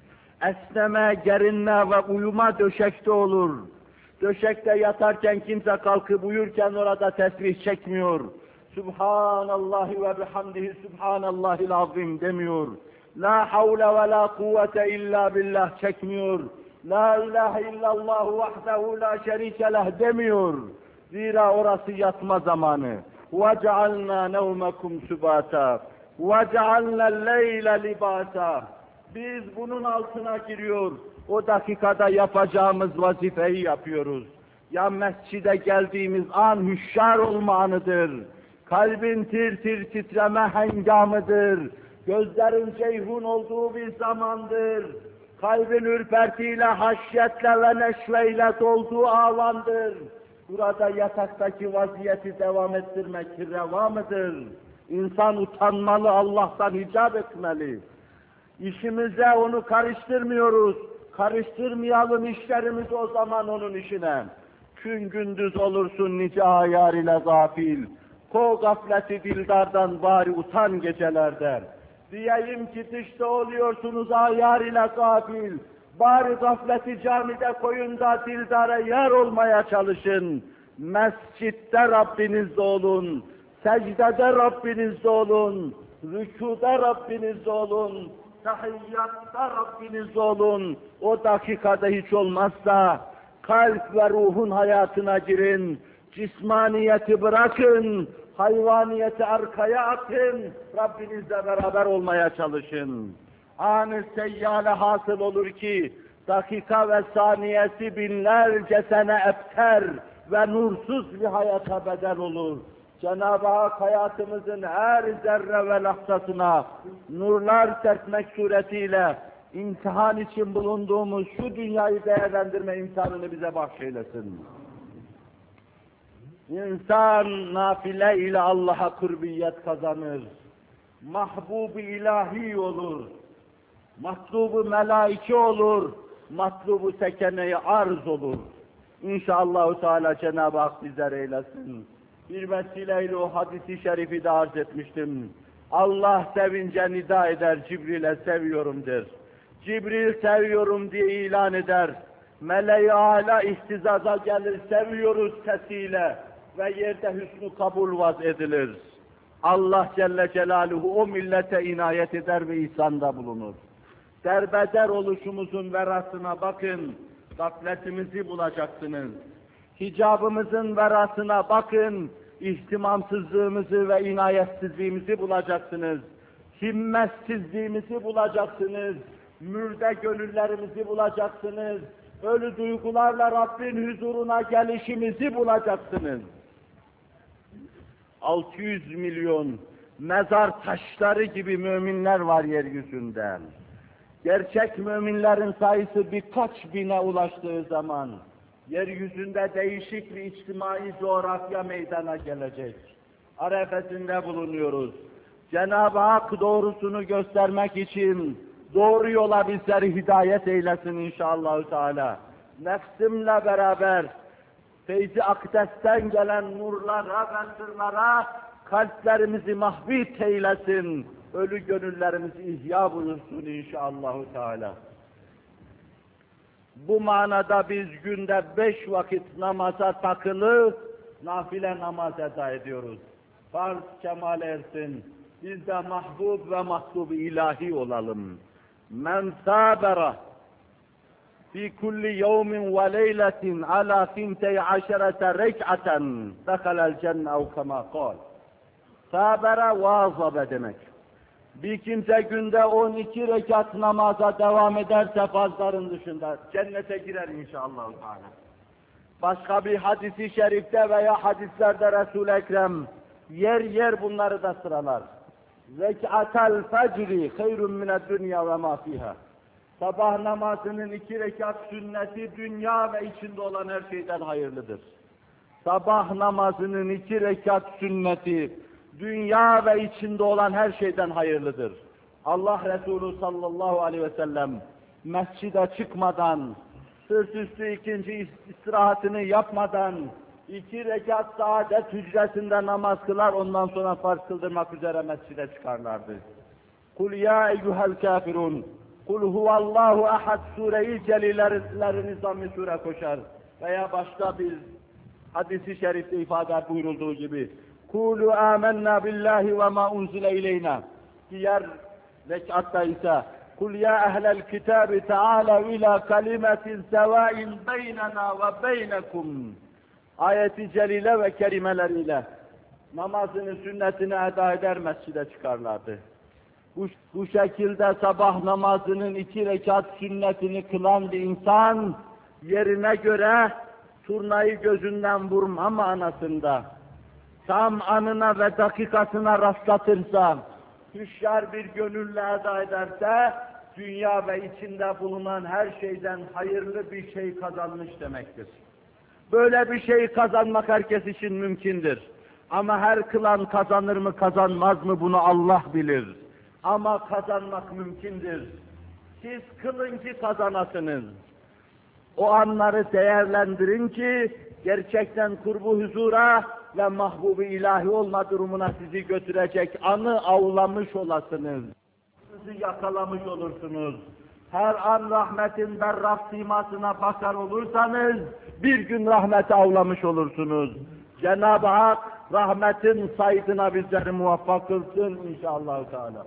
Esneme, gerinme ve uyuma döşekte olur. Döşekte yatarken kimse kalkıp uyurken orada tesbih çekmiyor. Subhanallahi ve bihamdihi subhanallahil azim demiyor. La havle ve la kuvvete illa billah çekmiyor. La ilahe illallah vahdehu la şerike leh demiyor. Zira orası yatma zamanı. وَجَعَلْنَا نَوْمَكُمْ سُبَاتًا وَجَعَلْنَا اللَّيْلَ لِبَاسًا. Biz bunun altına giriyor. O dakikada yapacağımız vazifeyi yapıyoruz. Ya mescide geldiğimiz an hüşşar olma anıdır. Kalbin tir tir titreme hengamıdır. Gözlerin ceyhun olduğu bir zamandır. Kalbin ürpertiyle, haşyetle ve neşveyle dolduğu alandır. Burada yataktaki vaziyeti devam ettirmek reva mıdır? İnsan utanmalı, Allah'tan hicap etmeli. İşimize onu karıştırmıyoruz. Karıştırmayalım işlerimizi o zaman onun işine. Gün gündüz olursun nice ayar ile gafil. Ko gafleti dildardan bari utan gecelerde. Diyeyim ki dışta oluyorsunuz ayar ile gafil. Bari gafleti camide koyun da dildara yar olmaya çalışın. Mescitte Rabbinizde olun. Secdede Rabbinizde olun. Rükuda Rabbinizde olun. Tahiyyatta Rabbinizde olun. O dakikada hiç olmazsa kalp ve ruhun hayatına girin. Cismaniyeti bırakın. Hayvaniyeti arkaya atın. Rabbinizle beraber olmaya çalışın. An-ı seyyale hasıl olur ki dakika ve saniyesi binlerce sene ebter ve nursuz bir hayata bedel olur. Cenab-ı Hak hayatımızın her zerre ve lahzasına nurlar serpmek suretiyle imtihan için bulunduğumuz şu dünyayı değerlendirme imkanını bize bahşeylesin. İnsan nafile ile Allah'a kurbiyet kazanır. Mahbub-u ilahi olur. Matlubu melaike olur. Matlubu sekene-i arz olur. İnşallah Teala Cenab-ı Hak bizler eylesin. Bir vesileyle o hadisi şerifi de arz etmiştim. Allah sevince nida eder, Cibril'e seviyorum der. Cibril seviyorum diye ilan eder. Mele-i âlâ ihtizaza gelir, seviyoruz sesiyle ve yerde hüsnü kabul vaz edilir. Allah Celle Celaluhu o millete inayet eder ve ihsanda bulunur. Derbeder oluşumuzun verasına bakın, gafletimizi bulacaksınız. Hicabımızın verasına bakın, ihtimamsızlığımızı ve inayetsizliğimizi bulacaksınız. Himmetsizliğimizi bulacaksınız. Mürde gönüllerimizi bulacaksınız. Ölü duygularla Rabbin huzuruna gelişimizi bulacaksınız. altı yüz milyon mezar taşları gibi müminler var yeryüzünde. Gerçek müminlerin sayısı birkaç bine ulaştığı zaman yeryüzünde değişik bir içtimai coğrafya meydana gelecek. Arefesinde bulunuyoruz. Cenab-ı Hak doğrusunu göstermek için doğru yola bizleri hidayet eylesin inşallah Teala. Nefsimle beraber feyzi akdesten gelen nurlara ve sırlara kalplerimizi mahbit eylesin. Ölü gönüllerimizi ihya bulursun inşallah Teala. Bu manada biz günde beş vakit namaza takılı, nafile namaz eda ediyoruz. Farz kemal ersin. Biz de mahbub ve mahlub ilahi olalım. Men sabera fi kulli yevmin ve leyletin ala fintey aşerete rek'aten dehalel cenne ev kema kal. Sabera vazabe demek. Bir kimse günde on iki rekat namaza devam ederse farzların dışında cennete girer inşallah. Başka bir hadisi şerifte veya hadislerde Resul-i Ekrem yer yer bunları da sıralar. Rek'atel fecri hayrun mined dünya ve ma fiha. Sabah namazının iki rekat sünneti dünya ve içinde olan her şeyden hayırlıdır. Sabah namazının iki rekat sünneti dünya ve içinde olan her şeyden hayırlıdır. Allah Resulü sallallahu aleyhi ve sellem mescide çıkmadan, sırt üstü ikinci istirahatını yapmadan iki rekat saadet hücresinde namaz kılar, ondan sonra farz kıldırmak üzere mescide çıkarlardı. Kul ya eyyuhel kafirun, kul huvallahu ahad sure-i celillerini zamm-ı sure koşar veya başka bir hadisi şerifte ifade buyurulduğu gibi Kulu amennâ billahi ve ma unzile ileyna. Diğer rekatta ise Kul ya ehlel kitabi ta'alev ila kalimetin sevain beynena ve beynekum. Ayeti celile ve kerimeleriyle namazını, sünnetini eda eder, mescide çıkarlardı. Bu, bu şekilde sabah namazının iki rekat sünnetini kılan bir insan, yerine göre turnayı gözünden vurma manasında, tam anına ve dakikasına rastlatırsa, hüşyar bir gönülle eda ederse, dünya ve içinde bulunan her şeyden hayırlı bir şey kazanmış demektir. Böyle bir şey kazanmak herkes için mümkündür. Ama her kılan kazanır mı kazanmaz mı bunu Allah bilir. Ama kazanmak mümkündür. Siz kılın ki kazanasınız. O anları değerlendirin ki gerçekten kurbu huzura ve mahbub-i ilahi olma durumuna sizi götürecek anı avlamış olasınız. Sizi yakalamış olursunuz. Her an rahmetin berrak simasına bakar olursanız bir gün rahmeti avlamış olursunuz. Cenab-ı Hak rahmetin saydına bizleri muvaffak kılsın inşallah Teala.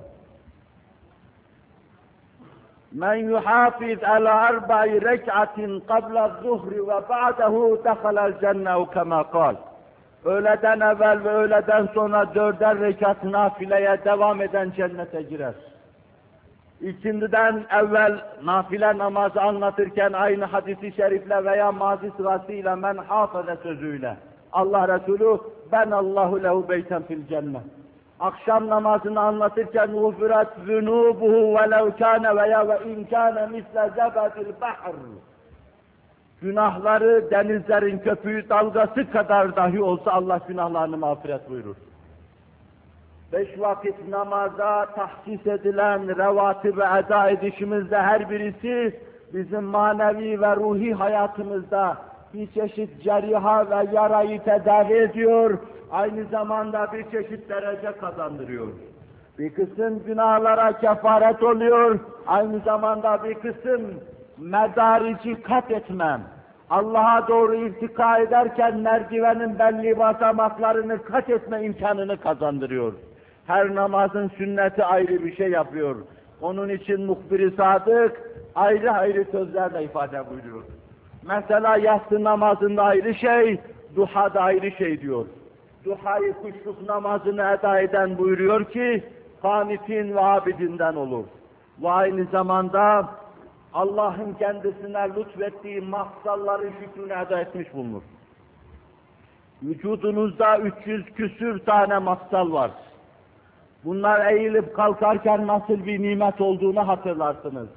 Men yuhafiz ala arba'i rek'atin qabla zuhri ve ba'dahu dakhala'l cennehu kema kal. Öğleden evvel ve öğleden sonra dörder rekat nafileye devam eden cennete girer. İkindiden evvel nafile namazı anlatırken aynı hadisi şerifle veya mazi sırasıyla men hafıza sözüyle Allah Resulü ben Allahu lehu beyten fil cennet. Akşam namazını anlatırken gufret zunubuhu ve lev kâne veya ve in kâne misle zebedil bahr. Günahları denizlerin köpüğü dalgası kadar dahi olsa Allah günahlarını mağfiret buyurur. Beş vakit namaza tahsis edilen revatib ve eda edişimizde her birisi bizim manevi ve ruhi hayatımızda bir çeşit ceriha ve yarayı tedavi ediyor, aynı zamanda bir çeşit derece kazandırıyor. Bir kısım günahlara kefaret oluyor, aynı zamanda bir kısım medarici kat etmem, Allah'a doğru irtika ederken merdivenin belli basamaklarını kat etme imkanını kazandırıyor. Her namazın sünneti ayrı bir şey yapıyor. Onun için muhbir-i sadık ayrı ayrı sözlerle ifade buyuruyor. Mesela yatsı namazında ayrı şey, duhada ayrı şey diyor. Duhayı kuşluk namazını eda eden buyuruyor ki, kanitin ve abidinden olur. Ve aynı zamanda Allah'ın kendisine lütfettiği mahsalları şükrünü eda etmiş bulunur. Vücudunuzda üç yüz küsür tane mahsal var. Bunlar eğilip kalkarken nasıl bir nimet olduğunu hatırlarsınız.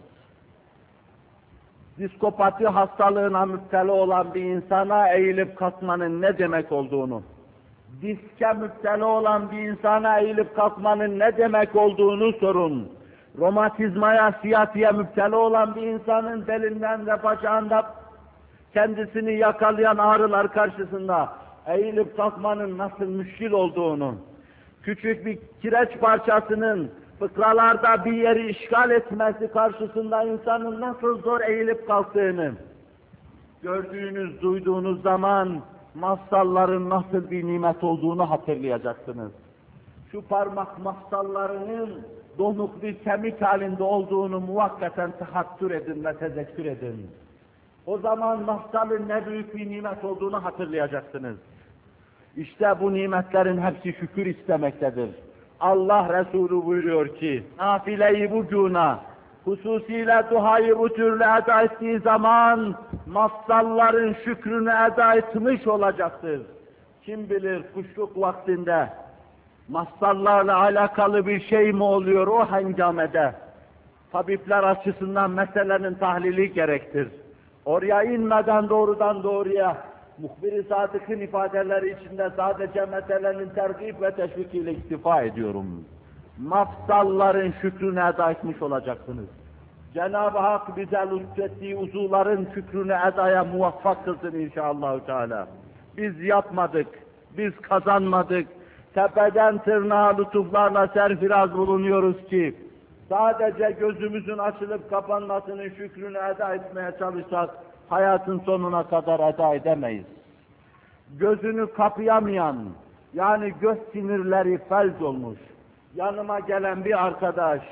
Diskopati hastalığına müptela olan bir insana eğilip kalkmanın ne demek olduğunu, diske müptela olan bir insana eğilip kalkmanın ne demek olduğunu sorun. Romatizmaya, siyatiye müptela olan bir insanın belinden ve bacağında kendisini yakalayan ağrılar karşısında eğilip kalkmanın nasıl müşkil olduğunu, küçük bir kireç parçasının fıkralarda bir yeri işgal etmesi karşısında insanın nasıl zor eğilip kalktığını gördüğünüz, duyduğunuz zaman mahsalların nasıl bir nimet olduğunu hatırlayacaksınız. Şu parmak mahsallarının donuk bir kemik halinde olduğunu muvakkaten tahattür edin ve tezekkür edin. O zaman mahsalın ne büyük bir nimet olduğunu hatırlayacaksınız. İşte bu nimetlerin hepsi şükür istemektedir. Allah Resulü buyuruyor ki, nafile-i vücuna, hususiyle duhayı bu türlü eda ettiği zaman, mafsalların şükrünü eda etmiş olacaktır. Kim bilir kuşluk vaktinde, mafsallarla alakalı bir şey mi oluyor o hengamede? Tabipler açısından meselenin tahlili gerektir. Oraya inmeden doğrudan doğruya, muhbir-i sadıkın ifadeleri içinde sadece meselenin tergib ve teşvikiyle iktifa ediyorum. Mafsalların şükrünü eda etmiş olacaksınız. Cenab-ı Hak bize lütfettiği uzuvların şükrünü edaya muvaffak kılsın inşallah Teala. Biz yapmadık, biz kazanmadık. Tepeden tırnağa lütuflarla serfiraz bulunuyoruz ki, sadece gözümüzün açılıp kapanmasının şükrünü eda etmeye çalışsak, hayatın sonuna kadar eda edemeyiz. Gözünü kapayamayan, yani göz sinirleri felç olmuş, yanıma gelen bir arkadaş,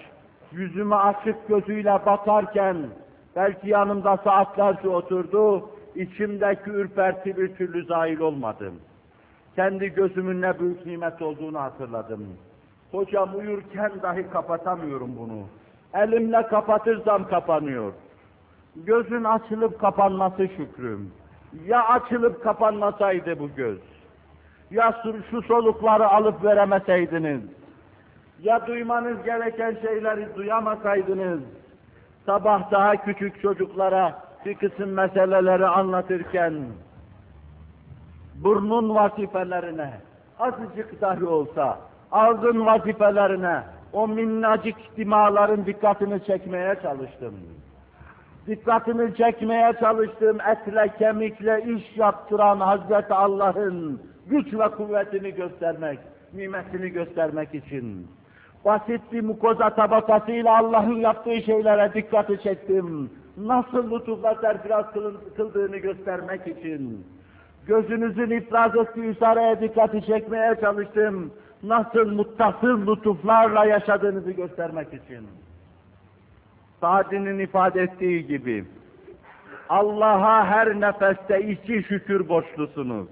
yüzüme açık gözüyle bakarken, belki yanımda saatlerce oturdu, içimdeki ürperti bir türlü zahil olmadım. Kendi gözümün ne büyük nimet olduğunu hatırladım. Hocam uyurken dahi kapatamıyorum bunu. Elimle kapatırsam kapanıyor. Gözün açılıp kapanması şükrüm. Ya açılıp kapanmasaydı bu göz? Ya şu solukları alıp veremeseydiniz? Ya duymanız gereken şeyleri duyamasaydınız? Sabah daha küçük çocuklara bir kısım meseleleri anlatırken, burnun vazifelerine, azıcık dahi olsa, ağzın vazifelerine, o minnacık dimaların dikkatini çekmeye çalıştım. Dikkatini çekmeye çalıştım, etle kemikle iş yaptıran Hazreti Allah'ın güç ve kuvvetini göstermek, nimetini göstermek için. Basit bir mukoza tabakasıyla Allah'ın yaptığı şeylere dikkati çektim. Nasıl lütufla terfiraz kıldığını göstermek için. Gözünüzün ifraz ettiği saraya dikkati çekmeye çalıştım. Nasıl muttasıl lütuflarla yaşadığınızı göstermek için. Sa'di'nin ifade ettiği gibi, Allah'a her nefeste iki şükür borçlusunuz.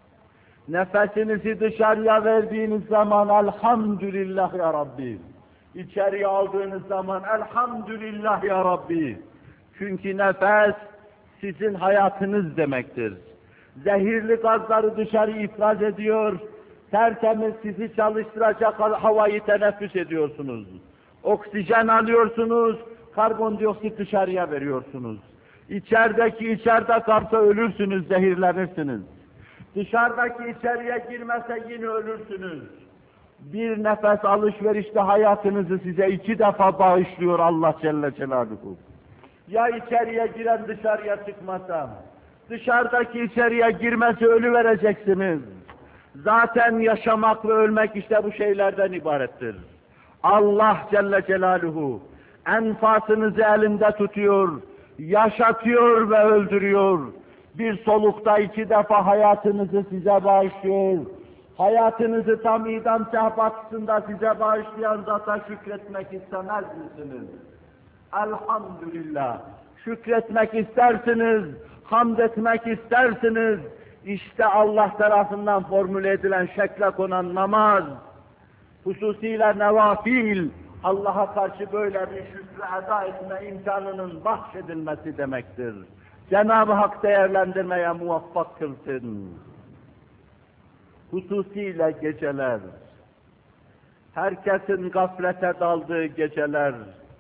Nefesinizi dışarıya verdiğiniz zaman elhamdülillah ya Rabbi. İçeriye aldığınız zaman elhamdülillah ya Rabbi. Çünkü nefes sizin hayatınız demektir. Zehirli gazları dışarı ifraz ediyor, tertemiz sizi çalıştıracak havayı teneffüs ediyorsunuz. Oksijen alıyorsunuz, karbondioksit dışarıya veriyorsunuz. İçerideki içeride kalsa ölürsünüz, zehirlenirsiniz. Dışarıdaki içeriye girmese yine ölürsünüz. Bir nefes alışverişte hayatınızı size iki defa bağışlıyor Allah Celle Celaluhu. Ya içeriye giren dışarıya çıkmasa, dışarıdaki içeriye girmesi ölü vereceksiniz. Zaten yaşamak ve ölmek işte bu şeylerden ibarettir. Allah Celle Celaluhu enfasınızı elinde tutuyor, yaşatıyor ve öldürüyor. Bir solukta iki defa hayatınızı size bağışlıyor. Hayatınızı tam idam sehpasında size bağışlayan zata şükretmek istemez misiniz? Elhamdülillah. Şükretmek istersiniz, hamd etmek istersiniz. İşte Allah tarafından formüle edilen şekle konan namaz, hususiyle nevafil, Allah'a karşı böyle bir şükrü eda etme imkanının bahşedilmesi demektir. Cenab-ı Hak değerlendirmeye muvaffak kılsın. Hususiyle geceler, herkesin gaflete daldığı geceler,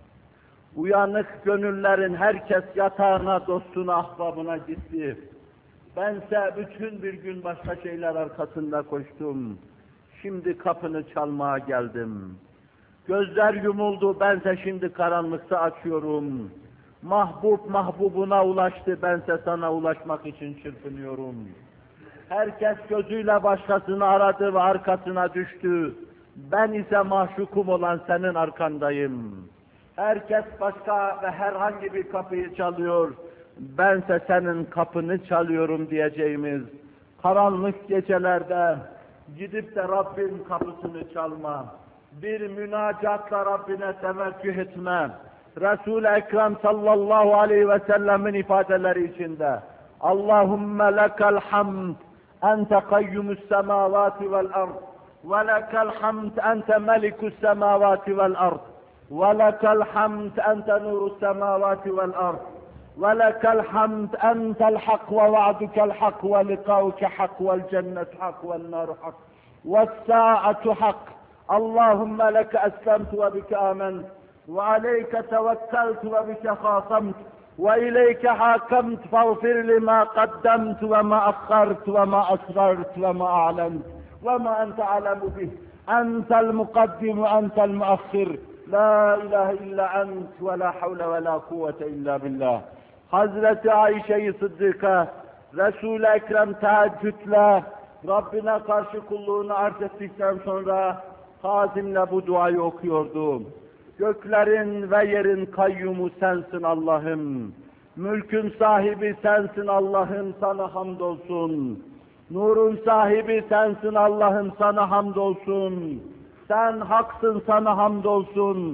uyanık gönüllerin herkes yatağına, dostuna, ahbabına gitti. Bense bütün bir gün başka şeyler arkasında koştum. Şimdi kapını çalmaya geldim. Gözler yumuldu, bense şimdi karanlıkta açıyorum. Mahbub mahbubuna ulaştı, bense sana ulaşmak için çırpınıyorum. Herkes gözüyle başkasını aradı ve arkasına düştü. Ben ise mahşukum olan senin arkandayım. Herkes başka ve herhangi bir kapıyı çalıyor. Bense senin kapını çalıyorum diyeceğimiz karanlık gecelerde gidip de Rabbin kapısını çalma. Bir münacatla Rabbine teveccüh etme. Resul-i Ekrem sallallahu aleyhi ve sellemin ifadeleri içinde Allahümme lekel hamd ente kayyumus semavati vel ard ve lekel hamd ente melikus semavati vel ard ve lekel hamd ente nurus semavati vel ard ve lekel hamd entel hak ve va'dukel hak ve liqauke hak vel cennet hak vel nar hak ves sa'atu hak. Allahümme leke eslemtu ve bike ament ve aleyke tevekkeltu ve bike khâsamt ve ileyke hâkemt fağfir li ma qaddemt ve ma akhart ve ma asrart ve ma a'lent ve ma ente alemu bih. Entel mukaddim ve entel muakhir. La ilahe illa ent ve la havle ve la kuvvete illa billah. Hazreti Ayşe-i Sıddık'a Resul-i Ekrem teheccüdle Rabbine karşı kulluğunu arz ettikten sonra Hazimle bu duayı okuyordu. Göklerin ve yerin kayyumu sensin Allah'ım. Mülkün sahibi sensin Allah'ım, sana hamdolsun. Nurun sahibi sensin Allah'ım, sana hamdolsun. Sen haksın, sana hamdolsun.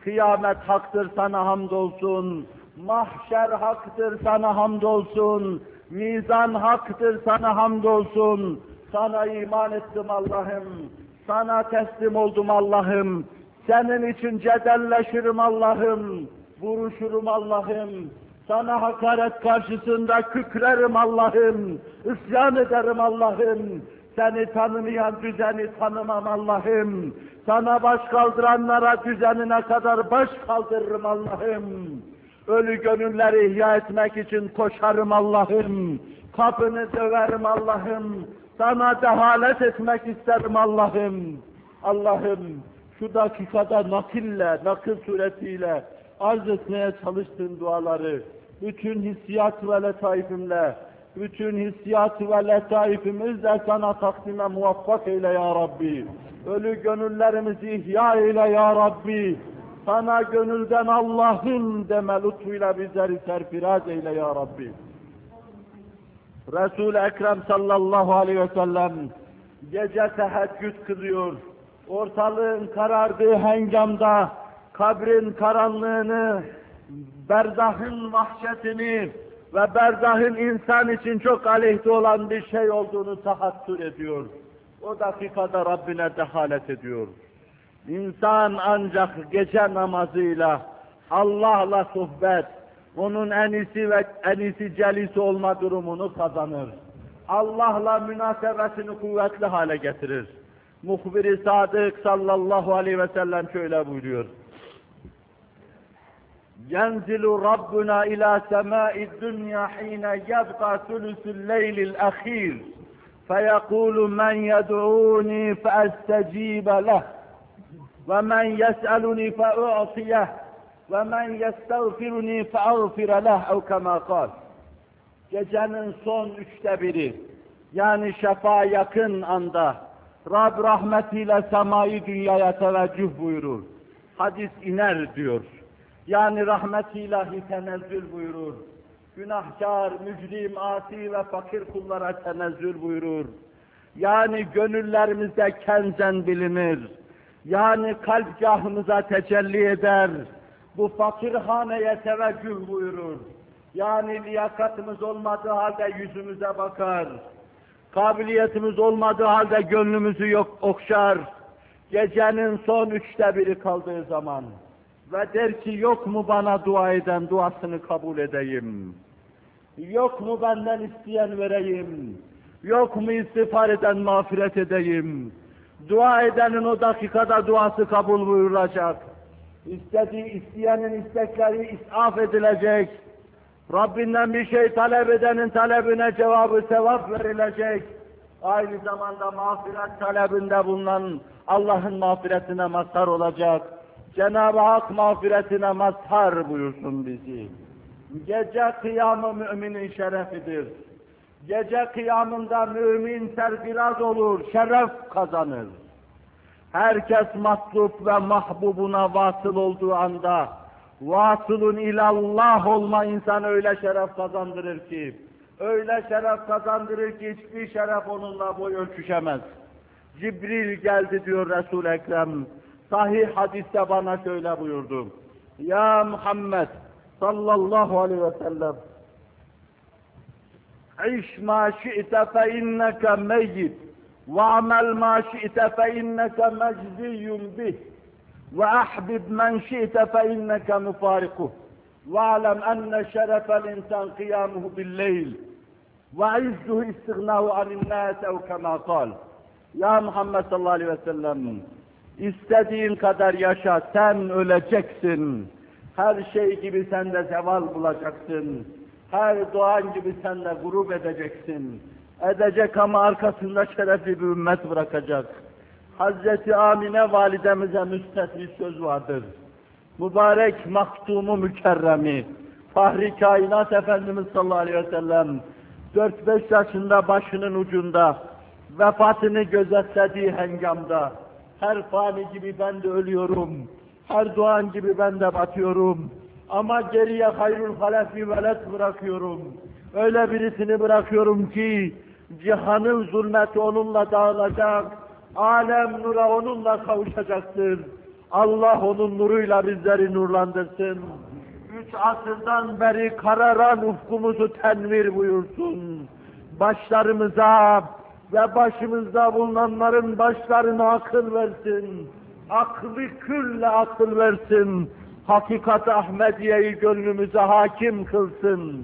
Kıyamet haktır, sana hamdolsun. Mahşer haktır, sana hamdolsun. Mizan haktır, sana hamdolsun. Sana iman ettim Allah'ım. Sana teslim oldum Allah'ım. Senin için cedelleşirim Allah'ım. Vuruşurum Allah'ım. Sana hakaret karşısında kükrerim Allah'ım. İsyan ederim Allah'ım. Seni tanımayan düzeni tanımam Allah'ım. Sana baş kaldıranlara düzenine kadar baş kaldırırım Allah'ım. Ölü gönülleri ihya etmek için koşarım Allah'ım. Kapını döverim Allah'ım. Sana dehalet etmek isterim Allah'ım. Allah'ım şu dakikada nakille, nakil suretiyle arz etmeye çalıştığın duaları bütün hissiyat ve letaifimle, bütün hissiyat ve letaifimizle sana takdime muvaffak eyle ya Rabbi. Ölü gönüllerimizi ihya eyle ya Rabbi. Sana gönülden Allah'ım deme lütfuyla bizleri serfiraz eyle ya Rabbi. Resul-i Ekrem sallallahu aleyhi ve sellem gece teheccüd kılıyor. Ortalığın karardığı hengamda kabrin karanlığını, berzahın vahşetini ve berzahın insan için çok aleyhte olan bir şey olduğunu tahattür ediyor. O dakikada Rabbine dehalet ediyor. İnsan ancak gece namazıyla, Allah'la sohbet, onun enisi ve enisi celisi olma durumunu kazanır. Allah'la münasebetini kuvvetli hale getirir. Muhbir-i Sadık sallallahu aleyhi ve sellem şöyle buyuruyor. يَنْزِلُ رَبُّنَا إِلَى سَمَاءِ الدُّنْيَا حِينَ يَبْقَى ثُلُثُ اللَّيْلِ الْأَخِيرِ فَيَقُولُ مَنْ يَدْعُونِي فَأَسْتَجِيبَ لَهُ وَمَنْ يَسْأَلُنِي فَأُعْطِيَهُ وَمَنْ يَسْتَغْفِرُنِي فَأَغْفِرَ لَهُ اَوْ كَمَا قَالَ. Gecenin son üçte biri, yani şefağa yakın anda Rab rahmetiyle semayı dünyaya teveccüh buyurur. Hadis iner diyor. Yani rahmet-ilahi tenezzül buyurur. Günahkar, mücrim, asi ve fakir kullara tenezzül buyurur. Yani gönüllerimizde kenzen bilinir. Yani kalpgahımıza tecelli eder. Bu fakirhaneye teveccüh buyurur. Yani liyakatımız olmadığı halde yüzümüze bakar. Kabiliyetimiz olmadığı halde gönlümüzü yok okşar. Gecenin son üçte biri kaldığı zaman ve der ki yok mu bana dua eden, duasını kabul edeyim. Yok mu benden isteyen vereyim. Yok mu istiğfar eden mağfiret edeyim. Dua edenin o dakikada duası kabul buyurulacak. İstediği, isteyenin istekleri isaf edilecek. Rabbinden bir şey talep edenin talebine cevabı sevap verilecek. Aynı zamanda mağfiret talebinde bulunan Allah'ın mağfiretine mazhar olacak. Cenab-ı Hak mağfiretine mazhar buyursun bizi. Gece kıyamı müminin şerefidir. Gece kıyamında mümin serfiraz olur, şeref kazanır. Herkes matlub ve mahbubuna vasıl olduğu anda, vasılun ilallah olma insan öyle şeref kazandırır ki, öyle şeref kazandırır ki hiçbir şeref onunla boy ölçüşemez. Cibril geldi diyor Resul-i Ekrem, sahih hadiste bana şöyle buyurdu. Ya Muhammed sallallahu aleyhi ve sellem, İş ma şi'te fe inneke meyyit, ve amel ma şi'te fe inneke mecziyyun bih, ve ahbib men şi'te fe inneke mufarikuh, ve alem enne şerefel insan kıyamuhu billeyl, ve izzuhu istignahu anin nas ev kema kal. Ya Muhammed sallallahu aleyhi ve sellem, istediğin kadar yaşa, sen öleceksin. Her şey gibi sen de zeval bulacaksın. Her doğan gibi sen de grup edeceksin. Edecek ama arkasında şerefli bir ümmet bırakacak. Hazreti Amine validemize müstesni söz vardır. Mübarek maktumu mükerremi, Fahri Kainat Efendimiz sallallahu aleyhi ve sellem, dört beş yaşında başının ucunda, vefatını gözetlediği hengamda, her fani gibi ben de ölüyorum, her doğan gibi ben de batıyorum, ama geriye hayrul halef bir velet bırakıyorum. Öyle birisini bırakıyorum ki, cihanın zulmeti onunla dağılacak, alem nura onunla kavuşacaktır. Allah onun nuruyla bizleri nurlandırsın. Üç asırdan beri kararan ufkumuzu tenvir buyursun. Başlarımıza ve başımızda bulunanların başlarına akıl versin. Aklı külle akıl versin. Hakikat-ı Ahmediye'yi gönlümüze hakim kılsın.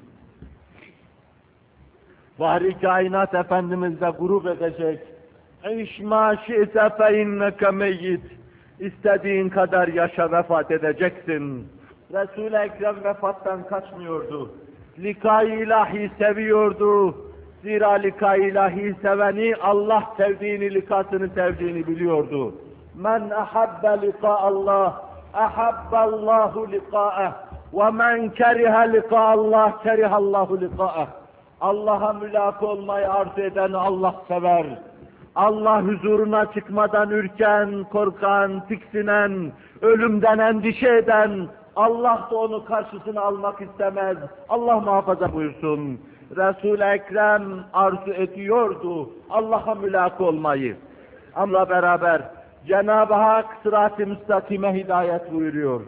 Fahri Kainat Efendimiz de grup edecek. İş mâ şi'te fe inneke meyyit. İstediğin kadar yaşa, vefat edeceksin. Resul-i Ekrem vefattan kaçmıyordu. Lik-i ilahi seviyordu. Zira lik-i ilahi seveni Allah sevdiğini, likasını sevdiğini biliyordu. Men ahabbe liqa'allah, ahabballahu liqa'eh. Ve men kerihe liqa'allah, kerihallahu liqa'eh. Allah'a mülak olmayı arzu eden Allah sever. Allah huzuruna çıkmadan ürken, korkan, tiksinen, ölümden endişe eden, Allah da onu karşısına almak istemez. Allah muhafaza buyursun. Resul-i Ekrem arzu ediyordu Allah'a mülak olmayı. Ama beraber Cenab-ı Hak sırat-ı müstakime hidayet buyuruyor.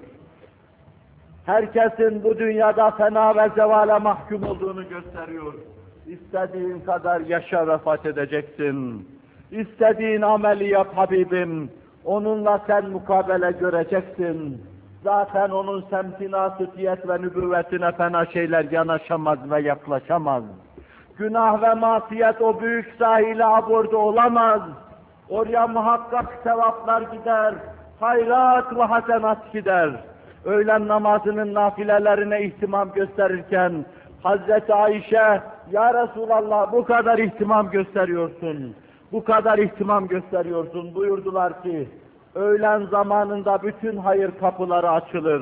Herkesin bu dünyada fena ve zevale mahkum olduğunu gösteriyor. İstediğin kadar yaşa, vefat edeceksin. İstediğin ameli yap Habibim. Onunla sen mukabele göreceksin. Zaten onun semtine, asitiyet ve nübüvvetine fena şeyler yanaşamaz ve yaklaşamaz. Günah ve masiyet o büyük sahile abordu olamaz. Oraya muhakkak sevaplar gider, hayrat ve hasenat gider. Öğlen namazının nafilelerine ihtimam gösterirken Hazreti Ayşe, "Ya Resulallah, bu kadar ihtimam gösteriyorsun, bu kadar ihtimam gösteriyorsun." buyurdular ki, öğlen zamanında bütün hayır kapıları açılır.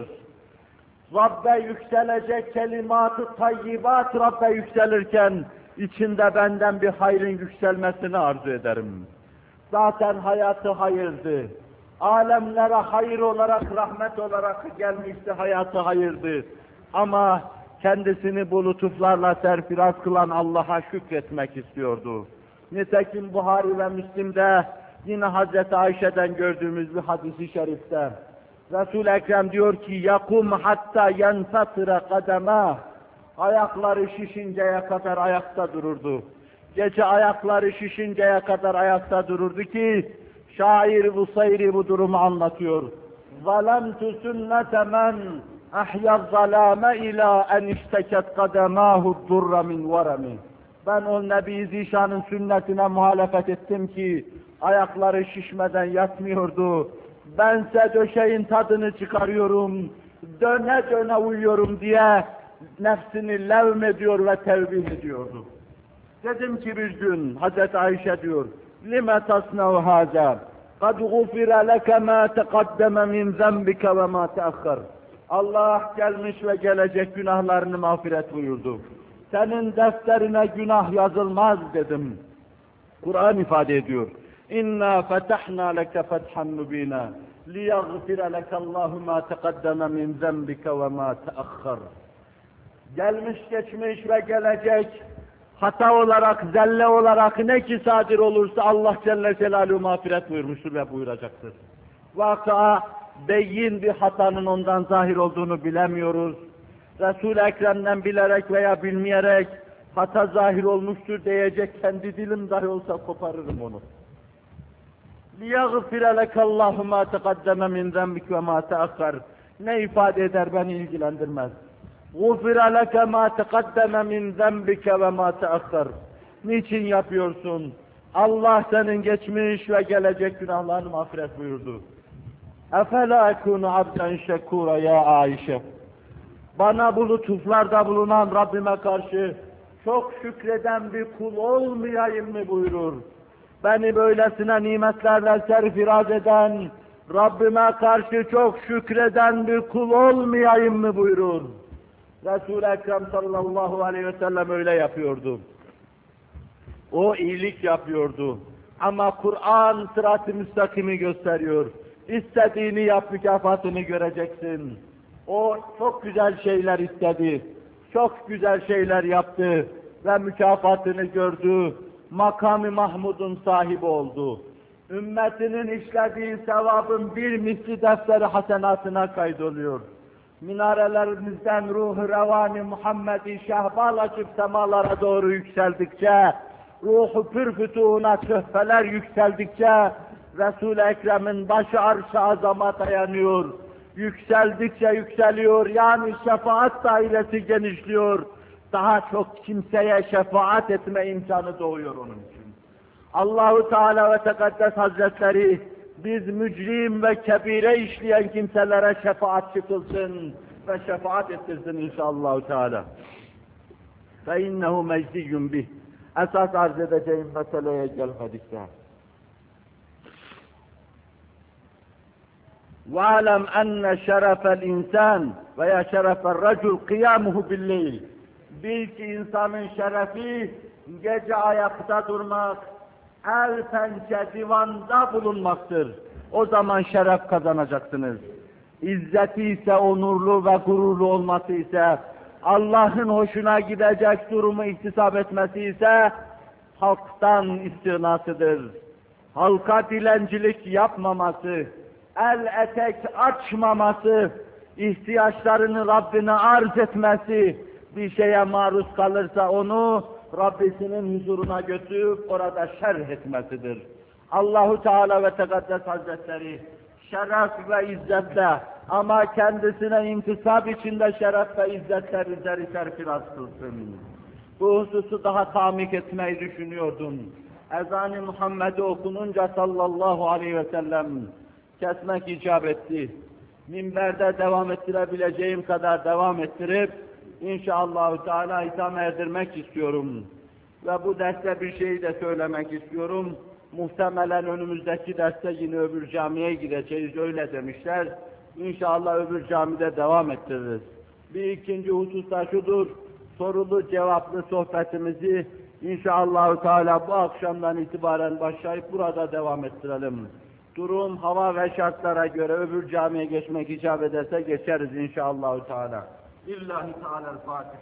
Rabbe yükselecek kelimat-ı tayyibat Rabbe yükselirken, içinde benden bir hayrın yükselmesini arzu ederim. Zaten hayatı hayırdı. Alemlere hayır olarak, rahmet olarak gelmişti, hayatı hayırdı. Ama kendisini bu lütuflarla serfiraz kılan Allah'a şükretmek istiyordu. Nitekim Buhari ve Müslim'de yine Hazreti Ayşe'den gördüğümüz bir hadis-i şerifte Resul-i Ekrem diyor ki, yakum hatta yenfatira kademah. Ayakları şişinceye kadar ayakta dururdu. Gece ayakları şişinceye kadar ayakta dururdu ki, şair Busayri bu durumu anlatıyor. Zalemtu sünnete men ahya zalame ila en işteket kademahu durra min varami. Ben o Nebi Zişan'ın sünnetine muhalefet ettim ki, ayakları şişmeden yatmıyordu. Bense döşeğin tadını çıkarıyorum, döne döne uyuyorum diye nefsini levmediyor ve tevbih ediyordu. Dedim ki bir gün, Hazreti Ayşe diyor, لِمَ تَصْنَوْ هَذَا قَدْ غُفِرَ لَكَ مَا تَقَدَّمَ مِنْ ذَنْبِكَ وَمَا تَأَخَّرَ. Allah gelmiş ve gelecek günahlarını mağfiret buyurdu. Senin defterine günah yazılmaz dedim. Kur'an ifade ediyor. İnna fetahna leke fethan mubina liyaghfira lekallahu ma taqaddama min zenbika ve ma ta'akhkhar. Gelmiş geçmiş ve gelecek hata olarak, zelle olarak ne ki sadir olursa Allah Celle Celaluhu mağfiret buyurmuştur ve buyuracaktır. Vaka beyin bir hatanın ondan zahir olduğunu bilemiyoruz. Resul-i Ekrem'den bilerek veya bilmeyerek hata zahir olmuştur diyecek kendi dilim dahi olsa koparırım onu. لِيَغْفِرَ لَكَ اللّٰهُ مَا تَقَدَّمَ مِنْ ذَنْبِكَ وَمَا تَأَخَّرَ. Ne ifade eder beni ilgilendirmez. غُفِرَ لَكَ مَا تَقَدَّمَ مِنْ ذَنْبِكَ وَمَا تَأَخَّرَ. Niçin yapıyorsun? Allah senin geçmiş ve gelecek günahlarını mağfiret buyurdu. اَفَلَا اَكُونُ عَبْدًا شَكُورًا ya Ayşe. Bana bu lütuflarda bulunan Rabbime karşı çok şükreden bir kul olmayayım mı buyurur. Beni böylesine nimetlerle serfiraz eden, Rabbime karşı çok şükreden bir kul olmayayım mı buyurur. Resul-i Ekrem sallallahu aleyhi ve sellem öyle yapıyordu. O iyilik yapıyordu. Ama Kur'an sırat-ı müstakimi gösteriyor. İstediğini yap, mükafatını göreceksin. O çok güzel şeyler istedi. Çok güzel şeyler yaptı ve mükafatını gördü. Makam-ı Mahmud'un sahibi oldu. ümmetinin işlediği sevabın bir misli defteri hasenatına kaydoluyor. Minarelerimizden ruh-u revani Muhammed'i şehbal açıp semalara doğru yükseldikçe, ruh-u pürfütuğuna töhfeler yükseldikçe, Resul-i Ekrem'in başı arş-ı azama dayanıyor. Yükseldikçe yükseliyor, yani şefaat dairesi genişliyor. Daha çok kimseye şefaat etme imkanı doğuyor onun için. Allahu Teala ve Tekaddes Hazretleri, biz mücrim ve kebire işleyen kimselere şefaatçi kılsın ve şefaat ettirsin inşallah Teala. فَاِنَّهُ مَجْدِيٌّ بِهِ. Esas arz edeceğim meseleye gelmedikçe. وَعَلَمْ أَنَّ شَرَفَ الْاِنْسَانِ veya شَرَفَ الرَّجُلْ قِيَامُهُ بِاللَّيْلِ. Bil ki insanın şerefi gece ayakta durmak, el pençe divanda bulunmaktır. O zaman şeref kazanacaksınız. İzzeti ise onurlu ve gururlu olması ise, Allah'ın hoşuna gidecek durumu iktisap etmesi ise halktan istinasıdır. Halka dilencilik yapmaması, el etek açmaması, ihtiyaçlarını Rabbine arz etmesi, bir şeye maruz kalırsa onu Rabbisinin huzuruna götürüp orada şerh etmesidir. Allahu Teala ve Tekaddes Hazretleri şeref ve izzetle ama kendisine intisap içinde şeref ve izzetler üzeri serfiraz kılsın. Bu hususu daha tamik etmeyi düşünüyordum. Ezan-ı Muhammed'i okununca sallallahu aleyhi ve sellem kesmek icap etti. Minberde devam ettirebileceğim kadar devam ettirip İnşallah Teala itham erdirmek istiyorum. Ve bu derste bir şeyi de söylemek istiyorum. Muhtemelen önümüzdeki derste yine öbür camiye gideceğiz, öyle demişler. İnşallah öbür camide devam ettiririz. Bir ikinci husus da şudur, sorulu cevaplı sohbetimizi İnşallah Teala bu akşamdan itibaren başlayıp burada devam ettirelim. Durum, hava ve şartlara göre öbür camiye geçmek icap ederse geçeriz inşallah Teala. İllahi Teala'l-Fatiha.